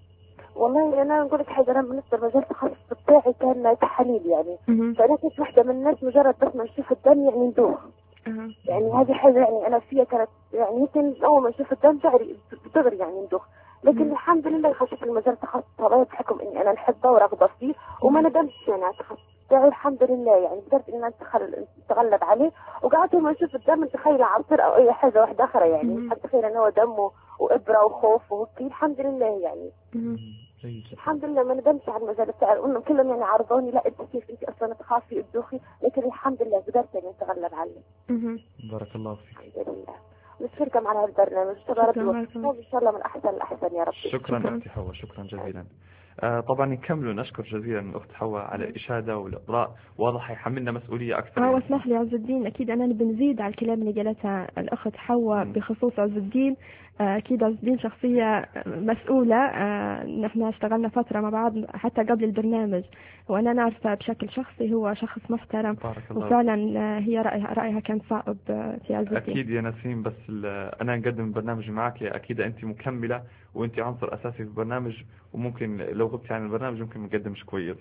Speaker 12: والله انا نقول لك حاجه، انا بالنسبه لمجال التخصص بتاعي كان تحاليل يعني، فانا كنت واحده من الناس مجرد بس ما نشوف الدم يعني ندوخ. يعني هذه حاجه يعني انا فيها كانت يعني يمكن اول ما نشوف الدم شعري دغري يعني ندوخ، لكن م. الحمد لله خشيت المجال التخصص هذا بحكم اني انا نحبه ورغبه فيه وما ندمتش يعني على التخصص بتاعي الحمد لله يعني، قدرت ان انا اتغلب عليه. وقعدت ما نشوف الدم نتخيل عصير او اي حاجه واحده اخرى يعني، اتخيل انه هو دم وابره وخوف وهيك، الحمد لله يعني. م. الحمد لله ما ندمتش على المجال بتاعي، انه كلهم يعني عرضوني لا انت كيف انت اصلا تخافي تدوخي، لكن الحمد لله قدرت يعني اتغلب عليه.
Speaker 3: بارك الله فيك.
Speaker 12: الحمد لله. نشكركم على هالبرنامج، ان شاء الله من احسن لاحسن يا رب.
Speaker 3: شكرا اختي حواء، شكرا جزيلا. آه طبعا نكمل ونشكر جزيلا الاخت حواء على الاشاده والاضراء، واضح يحملنا مسؤوليه اكثر.
Speaker 4: اه واسمح لي عز الدين، اكيد انا بنزيد على الكلام اللي قالتها الاخت حواء بخصوص عز الدين. أكيد عز الدين شخصية مسؤولة، نحن اشتغلنا فترة مع بعض حتى قبل البرنامج، وأنا نعرفه بشكل شخصي هو شخص محترم، وفعلا هي رأيها, رأيها كان صائب في عز الدين.
Speaker 3: أكيد يا نسيم، بس أنا نقدم البرنامج معك، أكيد أنت مكملة وأنت عنصر أساسي في البرنامج، وممكن لو غبتي عن البرنامج ممكن ما نقدمش كويس.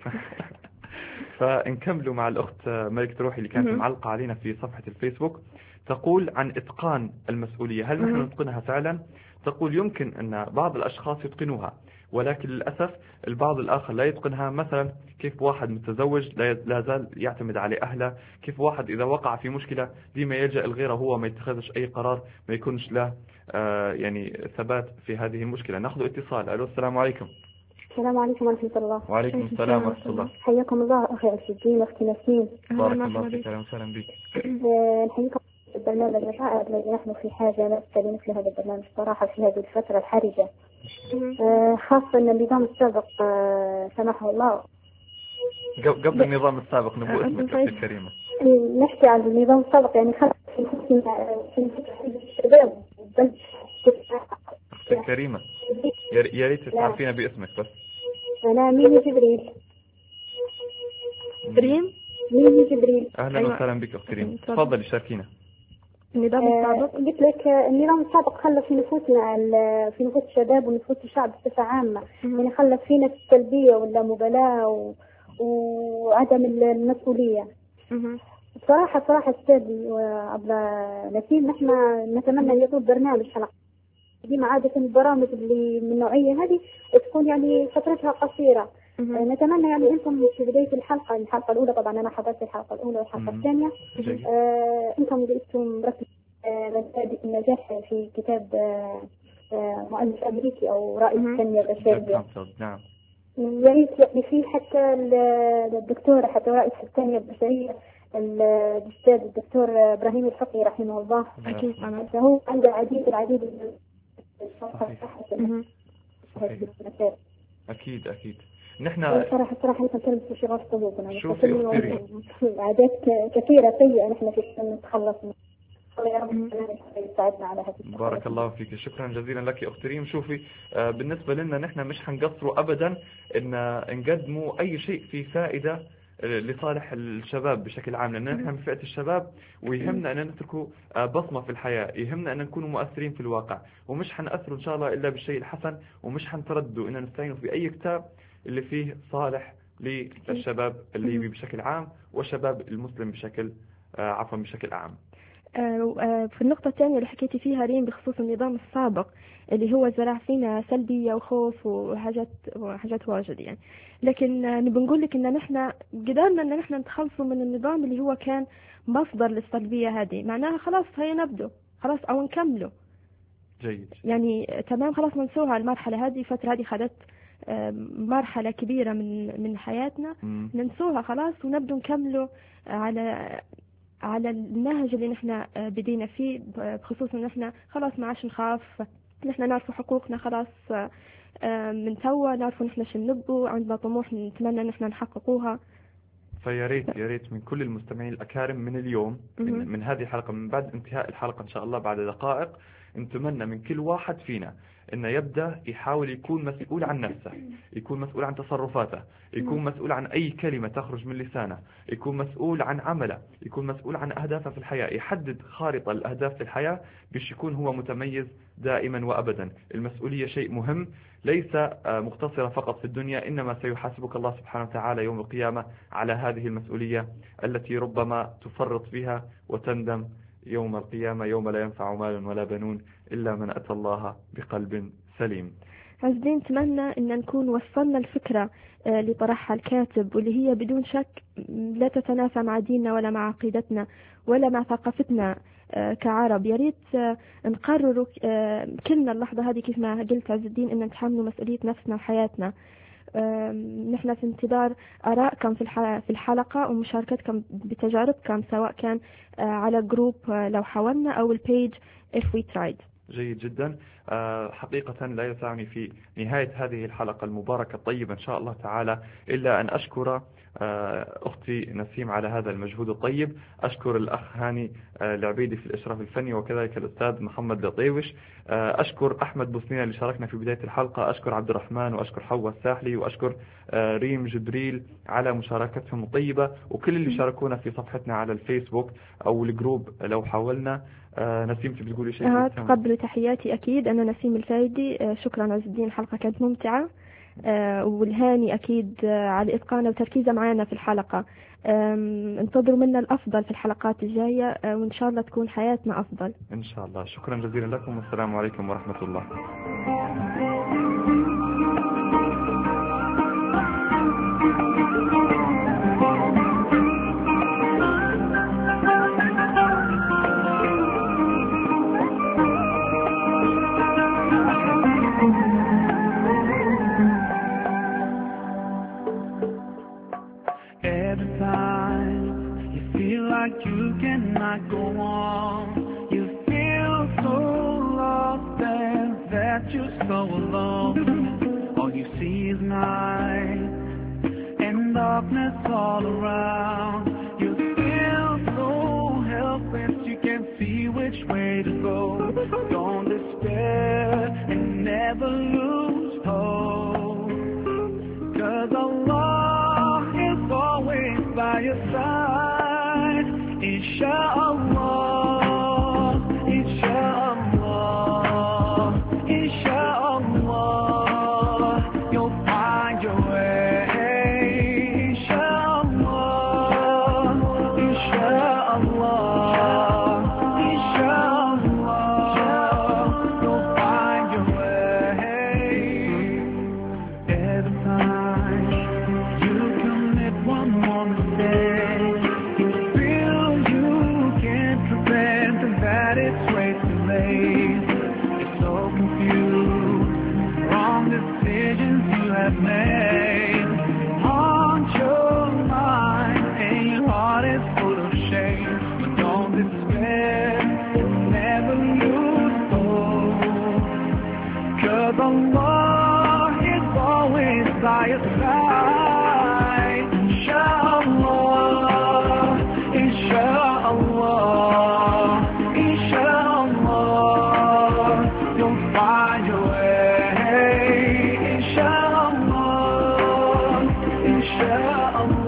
Speaker 3: فنكملوا مع الأخت ملكة روحي اللي كانت معلقة علينا في صفحة الفيسبوك، تقول عن إتقان المسؤولية، هل نحن نتقنها فعلا؟ تقول يمكن أن بعض الأشخاص يتقنوها، ولكن للأسف البعض الآخر لا يتقنها. مثلا كيف واحد متزوج لا زال يعتمد على أهله، كيف واحد إذا وقع في مشكلة ديما يلجأ الغيره، هو ما يتخذش أي قرار، ما يكونش له آه يعني ثبات في هذه المشكلة. نأخذ اتصال. ألو السلام عليكم.
Speaker 13: السلام عليكم ورحمة الله.
Speaker 3: وعليكم السلام ورحمة الله.
Speaker 13: حياكم الله أخي عز الدين أختي نسيم.
Speaker 3: بارك الله فيك. أهلا وسهلا بك.
Speaker 13: نحييكم البرنامج الرائع الذي نحن في حاجة نفسه لمثل هذا البرنامج صراحة في هذه الفترة الحرجة، خاصة أن النظام السابق سمحه الله.
Speaker 3: قبل النظام السابق نبوء اسمك أختي الكريمة.
Speaker 13: نحكي عن النظام السابق يعني خاصة في في الشباب.
Speaker 3: أختي الكريمة يا ريت تعرفينا باسمك بس.
Speaker 13: أنا ميمي جبريل.
Speaker 4: ريم
Speaker 13: ميمي جبريل.
Speaker 3: أهلا أيوة. وسهلا بك أختي ريم، تفضلي شاركينا.
Speaker 13: النظام السابق قلت لك النظام السابق خلف في نفوسنا في نفوس الشباب ونفوس الشعب بصفة عامة، يعني خلف فينا السلبية واللامبالاة و... وعدم المسؤولية. بصراحة صراحة أستاذي وعبد نسيم، نحن نتمنى أن يكون برنامج حلقة ديما. عادة البرامج اللي من النوعية هذه تكون يعني فترتها قصيرة. نتمنى يعني انتم في بداية الحلقة الحلقة الأولى، طبعا أنا حضرت الحلقة الأولى والحلقة الثانية، آه انتم جئتم مركز مبادئ النجاح في كتاب آه مؤلف أمريكي أو رائد التنمية البشرية.
Speaker 3: نعم.
Speaker 13: يا ريت يعني في حتى الدكتورة حتى رئيس التنمية البشرية الأستاذ الدكتور إبراهيم الحقي رحمه الله.
Speaker 4: أكيد
Speaker 13: أنا هو عنده العديد العديد من
Speaker 3: أكيد أكيد نحن
Speaker 13: صراحة صراحة نتكلم في شغل قلوبنا
Speaker 3: شوفي
Speaker 13: عادات كثيرة سيئة نحن في نتخلص منها. الله يا رب يساعدنا على هذا.
Speaker 3: بارك الله فيك، شكرا جزيلا لك أخت ريم. شوفي آه بالنسبة لنا نحن مش هنقصروا أبدا إن نقدموا أي شيء في فائدة لصالح الشباب بشكل عام، لأن نحن من فئة الشباب ويهمنا أن نتركوا بصمة في الحياة، يهمنا أن نكونوا مؤثرين في الواقع، ومش حنأثروا إن شاء الله إلا بالشيء الحسن، ومش حنتردوا إن نستعينوا في أي كتاب اللي فيه صالح للشباب الليبي بشكل عام والشباب المسلم بشكل عفوا بشكل عام.
Speaker 4: في النقطة الثانية اللي حكيتي فيها ريم بخصوص النظام السابق اللي هو زرع فينا سلبية وخوف وحاجات وحاجات واجد يعني، لكن نبي نقول لك إن نحن قدرنا إن نحن نتخلصوا من النظام اللي هو كان مصدر للسلبية هذه، معناها خلاص هي نبدو خلاص أو نكمله.
Speaker 3: جيد.
Speaker 4: يعني تمام خلاص ننسوها المرحلة هذه، الفترة هذه خدت مرحلة كبيرة من من حياتنا،
Speaker 3: م.
Speaker 4: ننسوها خلاص ونبدو نكمله على على النهج اللي نحن بدينا فيه، بخصوص ان احنا خلاص ما عادش نخاف، نحن نعرف حقوقنا خلاص من توا، نعرف نحن شو نبغوا، عندنا طموح نتمنى ان احنا نحققوها.
Speaker 3: فيا ريت يا ريت من كل المستمعين الأكارم من اليوم من, من هذه الحلقة، من بعد انتهاء الحلقة إن شاء الله بعد دقائق، نتمنى من كل واحد فينا إنه يبدأ يحاول يكون مسؤول عن نفسه، يكون مسؤول عن تصرفاته، يكون مسؤول عن أي كلمة تخرج من لسانه، يكون مسؤول عن عمله، يكون مسؤول عن أهدافه في الحياة، يحدد خارطة الأهداف في الحياة باش يكون هو متميز دائما وأبدا. المسؤولية شيء مهم، ليس مقتصرة فقط في الدنيا، إنما سيحاسبك الله سبحانه وتعالى يوم القيامة على هذه المسؤولية التي ربما تفرط فيها وتندم يوم القيامة يوم لا ينفع مال ولا بنون إلا من أتى الله بقلب سليم.
Speaker 4: عايزين نتمنى أن نكون وصلنا الفكرة اللي طرحها الكاتب، واللي هي بدون شك لا تتنافى مع ديننا ولا مع عقيدتنا ولا مع ثقافتنا كعرب. يا ريت نقرروا كلنا اللحظة هذه كيف ما قلت عز الدين أن نتحملوا مسؤولية نفسنا وحياتنا. نحن في انتظار آرائكم في الحلقة ومشاركتكم بتجاربكم، سواء كان على جروب لو حاولنا أو البيج if we tried.
Speaker 3: جيد جدا. حقيقة لا يسعني في نهاية هذه الحلقة المباركة الطيبة إن شاء الله تعالى إلا أن أشكر أختي نسيم على هذا المجهود الطيب، أشكر الأخ هاني العبيدي في الإشراف الفني، وكذلك الأستاذ محمد لطيوش، أشكر أحمد بوسنية اللي شاركنا في بداية الحلقة، أشكر عبد الرحمن، وأشكر حواء الساحلي، وأشكر ريم جبريل على مشاركتهم الطيبة، وكل اللي شاركونا في صفحتنا على الفيسبوك أو الجروب لو حاولنا. آه نسيم تقولي شيء؟
Speaker 4: آه تقبلوا تحياتي أكيد. أنا نسيم الفايدي. آه شكرا عز الدين، الحلقة كانت ممتعة. آه والهاني أكيد آه على إتقانه وتركيزه معنا في الحلقة. آه انتظروا منا الأفضل في الحلقات الجاية، آه وإن شاء الله تكون حياتنا أفضل
Speaker 3: إن شاء الله. شكرا جزيلا لكم، والسلام عليكم ورحمة الله.
Speaker 2: You cannot go on. You feel so lost and that you're so alone. All you see is night and darkness all around. You feel so helpless, you can't see which way to go. Don't despair and never lose hope, 'cause Allah is always by your side. Insha'Allah, Insha'Allah, Insha'Allah, you'll find your way. Insha'Allah, Insha'Allah, Insha'Allah, you'll find your way. Every time you commit one more mistake, that it's way too late. You're so confused, wrong decisions you have made. شاء الله